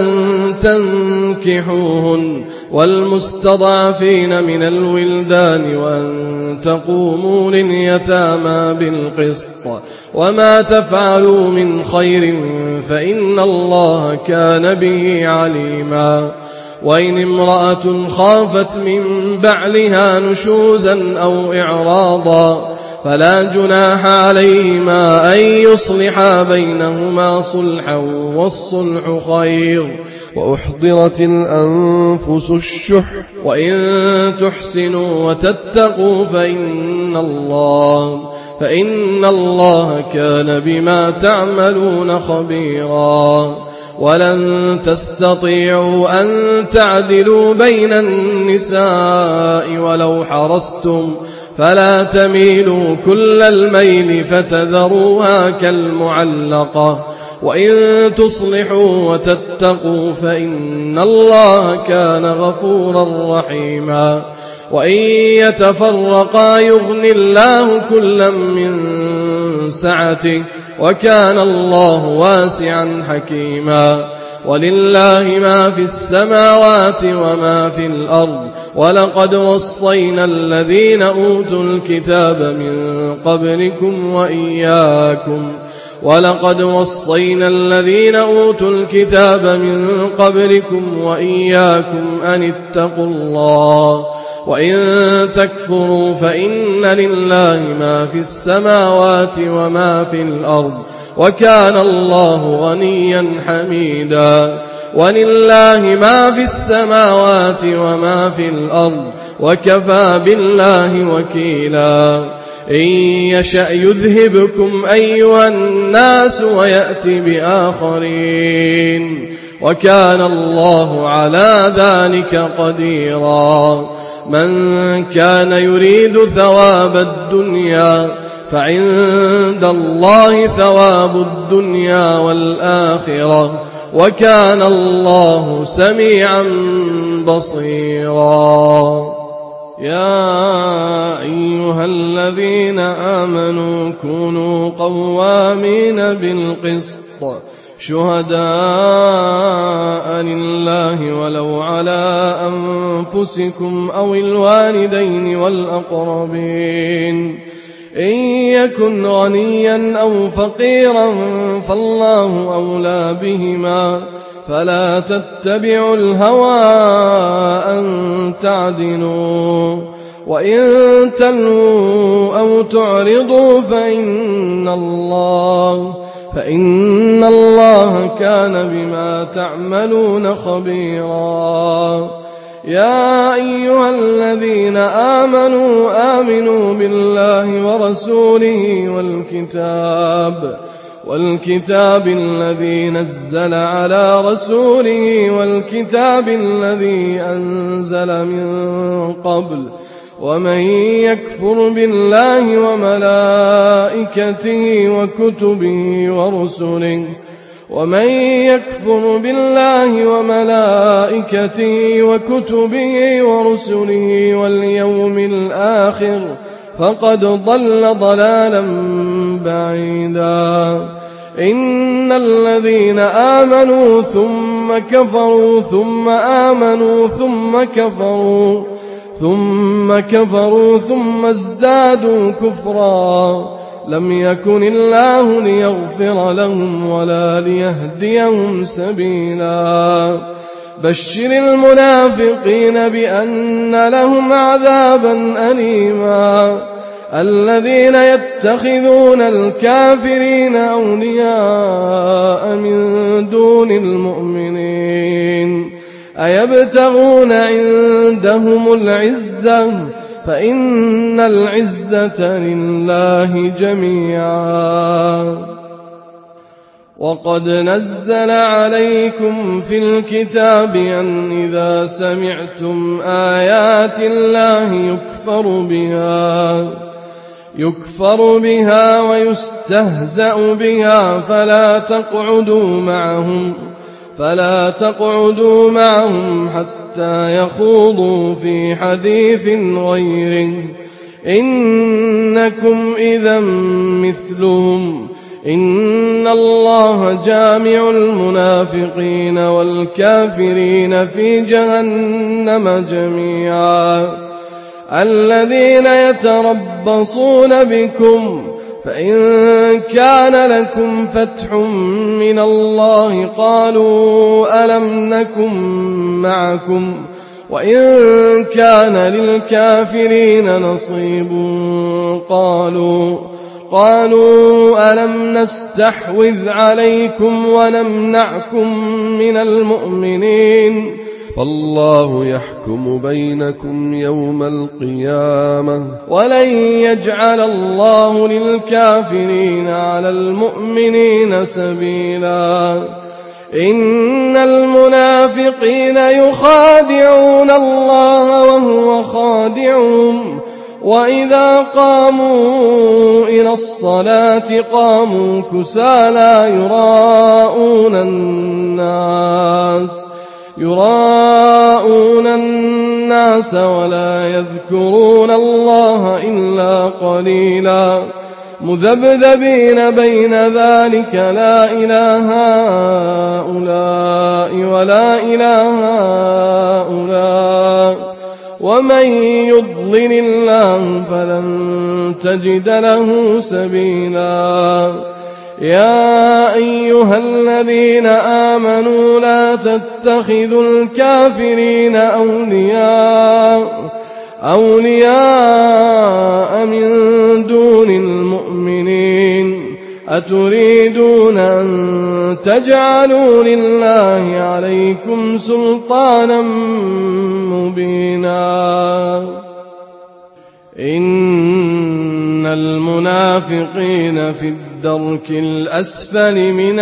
تنكحوهن والمستضعفين من الولدان وأن تقوموا لليتامى بالقسط وما تفعلوا من خير فإن الله كان به عليما وإن امرأة خافت من بعلها نشوزا أو إعراضا فلا جناح عليهما أن يصلحا بينهما صلحا والصلح خير وأحضرت الأنفس الشح وإن تحسنوا وتتقوا فإن الله فإن الله كان بما تعملون خبيرا ولن تستطيعوا أن تعدلوا بين النساء ولو حرصتم فلا تميلوا كل الميل فتذروها كالمعلقة وإن تصلحوا وتتقوا فإن الله كان غفورا رحيما وإن يتفرقا يغن الله كلا من سعته وكان الله واسعا حكيما ولله ما في السماوات وما في الأرض ولقد وصينا الذين أوتوا الكتاب من قبلكم وإياكم ولقد وصينا الذين أوتوا الكتاب من قبلكم وإياكم أن اتقوا الله وإن تكفروا فإن لله ما في السماوات وما في الأرض وكان الله غنيا حميدا ولله ما في السماوات وما في الأرض وكفى بالله وكيلا إن يشأ يذهبكم أيها الناس ويأت بآخرين وكان الله على ذلك قديرا من كان يريد ثواب الدنيا فعند الله ثواب الدنيا والآخرة وكان الله سميعا بصيرا يا أيها الذين آمنوا كونوا قوامين بالقسط شهداء لله ولو على أنفسكم أو الوالدين والأقربين إن يكن غنيا أو فقيرا فالله أولى بهما فلا تتبعوا الهوى أن تعدلوا وإن تلووا أو تعرضوا فإن الله فإن الله كان بما تعملون خبيرا يا أيها الذين آمنوا آمنوا بالله ورسوله والكتاب والكتاب الذي نزل على رسوله والكتاب الذي أنزل من قبل ومن يكفر بالله وملائكته وكتبه ورسله ومن يكفر بالله وملائكته وكتبه ورسله واليوم الآخر فقد ضل ضلالا بعيدا إن الذين آمنوا ثم كفروا ثم آمنوا ثم كفروا ثم كفروا ثم ازدادوا كفرا لم يكن الله ليغفر لهم ولا ليهديهم سبيلا بشر المنافقين بأن لهم عذابا أليما الذين يتخذون الكافرين أولياء من دون المؤمنين أيبتغون عندهم العزة فإن العزة لله جميعا وقد نزل عليكم في الكتاب أن إذا سمعتم آيات الله يكفر بها يكفر بها ويستهزأ بها فلا تقعدوا معهم فلا تقعدوا معهم حتى يخوضوا في حديث غيره إنكم إذا مثلهم إن الله جامع المنافقين والكافرين في جهنم جميعا الذين يتربصون بكم فإن كان لكم فتح من الله قالوا ألم نكن معكم وإن كان للكافرين نصيب قالوا قالوا ألم نستحوذ عليكم ونمنعكم من المؤمنين فالله يحكم بينكم يوم القيامة ولن يجعل الله للكافرين على المؤمنين سبيلا إن المنافقين يخادعون الله وهو خادعهم وإذا قاموا إلى الصلاة قاموا كسالى يراءون الناس يراءون الناس ولا يذكرون الله إلا قليلا مذبذبين بين ذلك لا إله هؤلاء ولا إله هؤلاء ومن يضلل الله فلن تجد له سبيلا يا أيها الذين آمنوا لا تتخذوا الكافرين أولياء أولياء من دون المؤمنين أتريدون أن تجعلوا لله عليكم سلطانا مبينا إن المنافقين في الدرك الأسفل من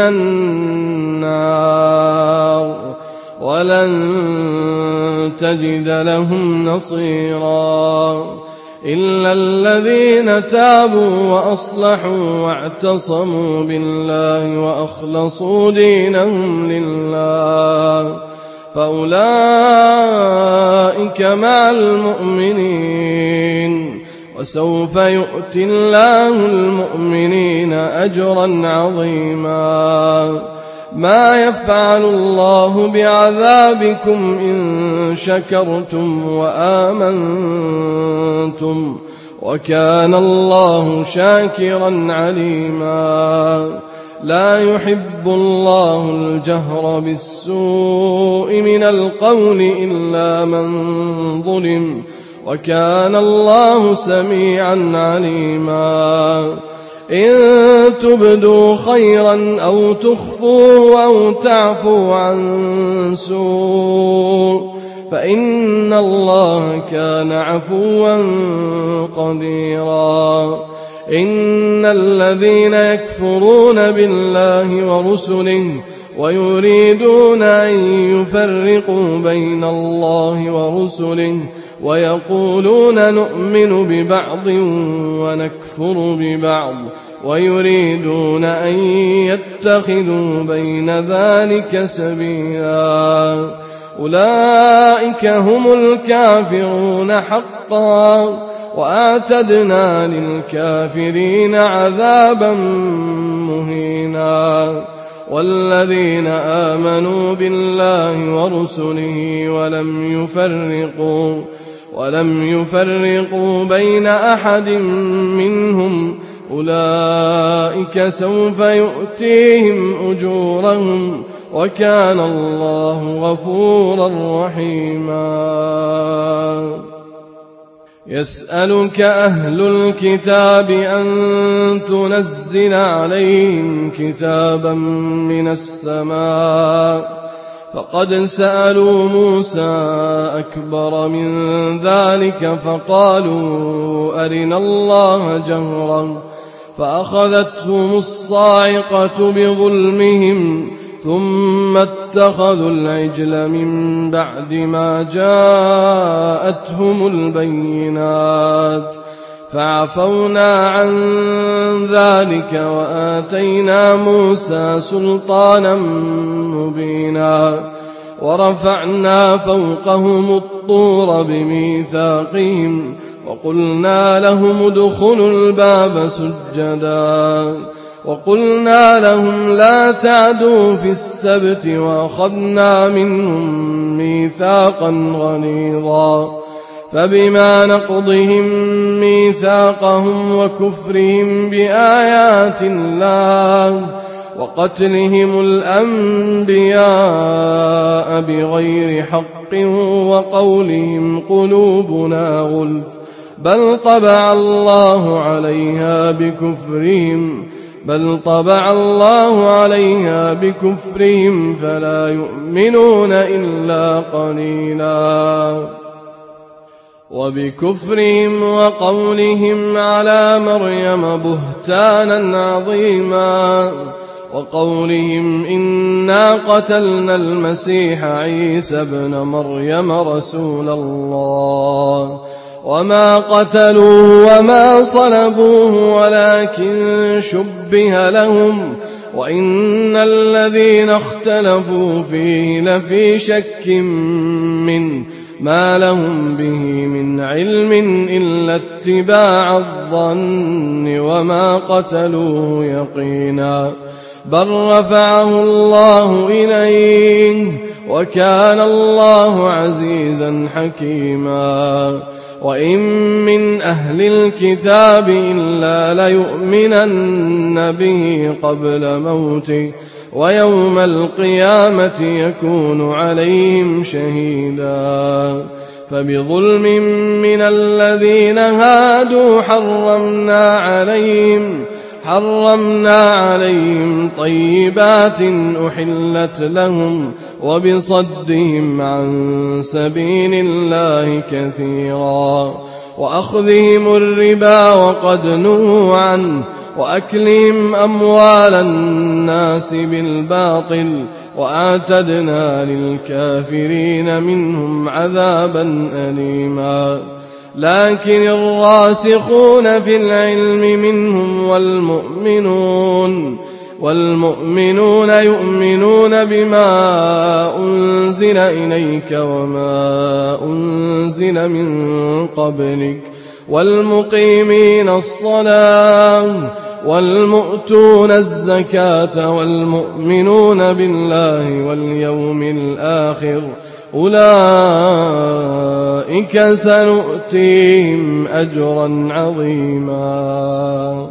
النار ولن تجد لهم نصيرا إلا الذين تابوا وأصلحوا واعتصموا بالله وأخلصوا دينهم لله فأولئك مع المؤمنين وسوف يؤتي الله المؤمنين أجرا عظيما ما يفعل الله بعذابكم إن شكرتم وآمنتم وكان الله شاكرا عليما لا يحب الله الجهر بالسوء من القول إلا من ظلم وكان الله سميعا عليما إن تبدوا خيرا أو تخفوه أو تعفوا عن سوء فإن الله كان عفوا قديرا إن الذين يكفرون بالله ورسله ويريدون أن يفرقوا بين الله ورسله ويقولون نؤمن ببعض ونكفر ببعض ويريدون أن يتخذوا بين ذلك سبيلا أولئك هم الكافرون حقا وأعتدنا للكافرين عذابا مهينا والذين آمنوا بالله ورسله ولم يفرقوا ولم يفرقوا بين أحد منهم أولئك سوف يؤتيهم أجورهم وكان الله غفورا رحيما يسألك أهل الكتاب أن تنزل عليهم كتابا من السماء فقد سألوا موسى أكبر من ذلك فقالوا أرنا الله جهرا فأخذتهم الصاعقة بظلمهم ثم اتخذوا العجل من بعد ما جاءتهم البينات فعفونا عن ذلك وآتينا موسى سلطانا مبينا ورفعنا فوقهم الطور بميثاقهم وقلنا لهم ادخلوا الباب سجدا وقلنا لهم لا تعدوا في السبت وأخذنا منهم ميثاقا غليظا فبما نقضهم ميثاقهم وكفرهم بآيات الله وقتلهم الأنبياء بغير حق وقولهم قلوبنا غلف بل طبع الله عليها بكفرهم بل طبع الله عليها بكفرهم فلا يؤمنون إلا قليلا وبكفرهم وقولهم على مريم بهتانا عظيما وقولهم إنا قتلنا المسيح عيسى ابن مريم رسول الله وما قتلوه وما صلبوه ولكن شبه لهم وإن الذين اختلفوا فيه لفي شك منه ما لهم به من علم إلا اتباع الظن وما قتلوه يقينا بل رفعه الله إليه وكان الله عزيزا حكيما وإن من أهل الكتاب إلا ليؤمنن به قبل موته ويوم القيامة يكون عليهم شهيدا فبظلم من الذين هادوا حرمنا عليهم حرمنا عليهم طيبات أحلت لهم وبصدهم عن سبيل الله كثيرا وأخذهم الربا وقد نهوا عنه وأكلهم أموال الناس بالباطل وأعتدنا للكافرين منهم عذابا أليما لكن الراسخون في العلم منهم والمؤمنون والمؤمنون يؤمنون بما أنزل إليك وما أنزل من قبلك والمقيمين الصلاة والمؤتون الزكاة والمؤمنون بالله واليوم الآخر أولئك سنؤتيهم أجرا عظيما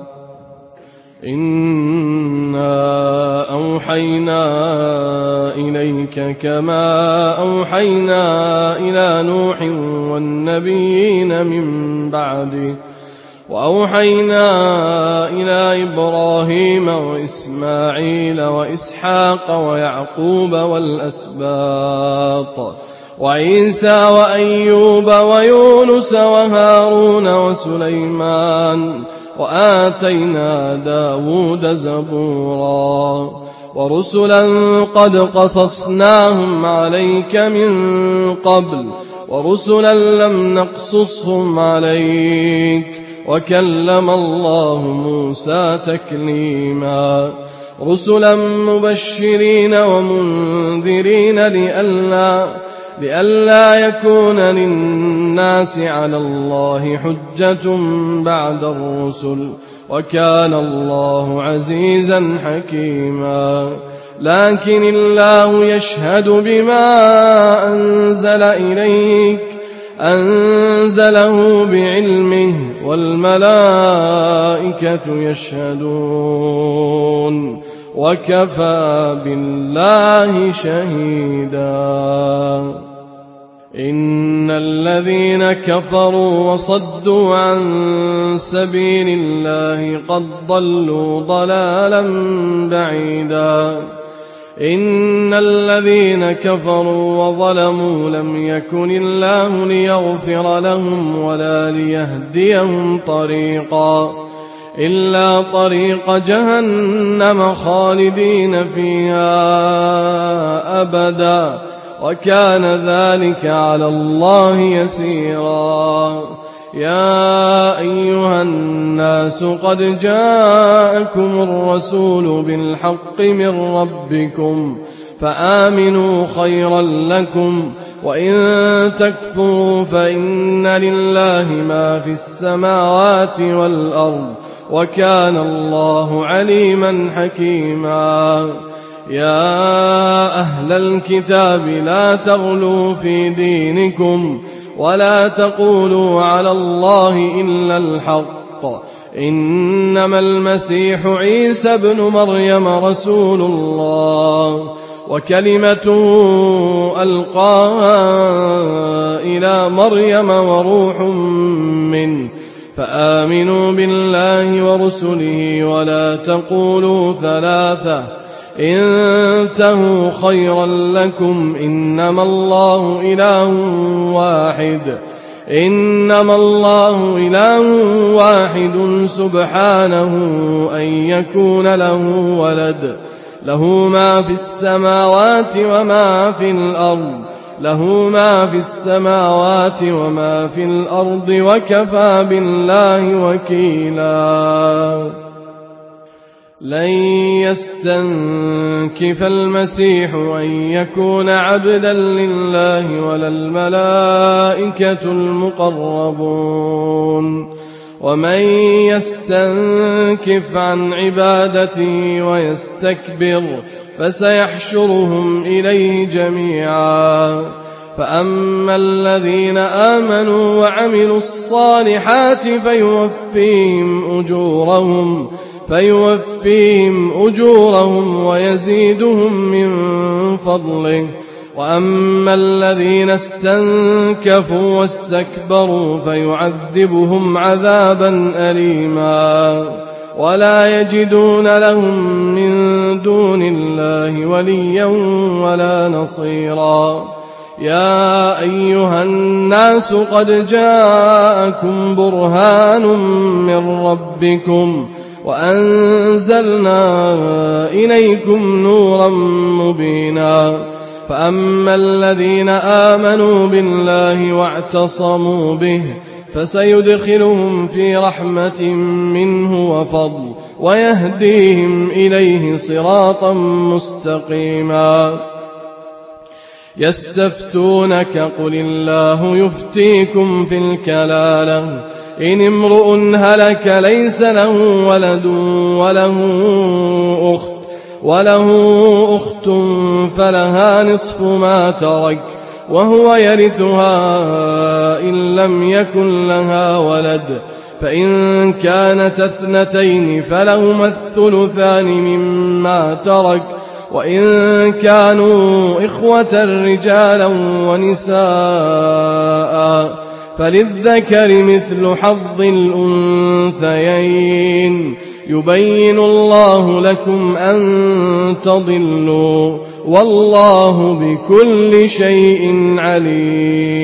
إنا أوحينا إليك كما أوحينا إلى نوح والنبيين من بعده وأوحينا إلى إبراهيم وإسماعيل وإسحاق ويعقوب والأسباط وعيسى وأيوب ويونس وهارون وسليمان وآتينا داود زبورا ورسلا قد قصصناهم عليك من قبل ورسلا لم نقصصهم عليك وكلم الله موسى تكليما رسلا مبشرين ومنذرين لئلا لئلا يكون للناس على الله حجة بعد الرسل وكان الله عزيزا حكيما لكن الله يشهد بما أنزل إليك أنزله بعلمه والملائكة يشهدون وكفى بالله شهيدا إن الذين كفروا وصدوا عن سبيل الله قد ضلوا ضلالا بعيدا إن الذين كفروا وظلموا لم يكن الله ليغفر لهم ولا ليهديهم طريقا إلا طريق جهنم خالدين فيها أبدا وكان ذلك على الله يسيرا يا أيها الناس قد جاءكم الرسول بالحق من ربكم فآمنوا خيرا لكم وإن تكفروا فإن لله ما في السماوات والأرض وكان الله عليما حكيما يا أهل الكتاب لا تغلوا في دينكم ولا تقولوا على الله إلا الحق إنما المسيح عيسى ابن مريم رسول الله وكلمته ألقاها إلى مريم وروح منه فآمنوا بالله ورسله ولا تقولوا ثلاثة انتهوا خيرا لكم إنما الله إله واحد إنما الله إله واحد سبحانه أن يكون له ولد له ما في السماوات وما في الأرض له ما في السماوات وما في الأرض وكفى بالله وكيلا لن يستنكف المسيح أن يكون عبدا لله ولا الملائكة المقربون ومن يستنكف عن عبادته ويستكبر فسيحشرهم إليه جميعا فأما الذين آمنوا وعملوا الصالحات فيوفيهم أجورهم فيوفيهم أجورهم ويزيدهم من فضله وأما الذين استنكفوا واستكبروا فيعذبهم عذابا أليما ولا يجدون لهم من دون الله وليا ولا نصيرا. يا أيها الناس قد جاءكم برهان من ربكم وأنزلنا إليكم نورا مبينا. فأما الذين آمنوا بالله واعتصموا به فسيدخلهم في رحمة منه وفضل ويهديهم إليه صراطا مستقيما. يستفتونك قل الله يفتيكم في الكلالة إن امرؤ هلك ليس له ولد وله أخت وله أخت فلها نصف ما ترك وهو يرثها إن لم يكن لها ولد فإن كانت اثنتين فلهما الثلثان مما ترك وإن كانوا إخوة رجالا ونساء فللذكر مثل حظ الأنثيين. يبين الله لكم أن تضلوا والله بكل شيء عليم.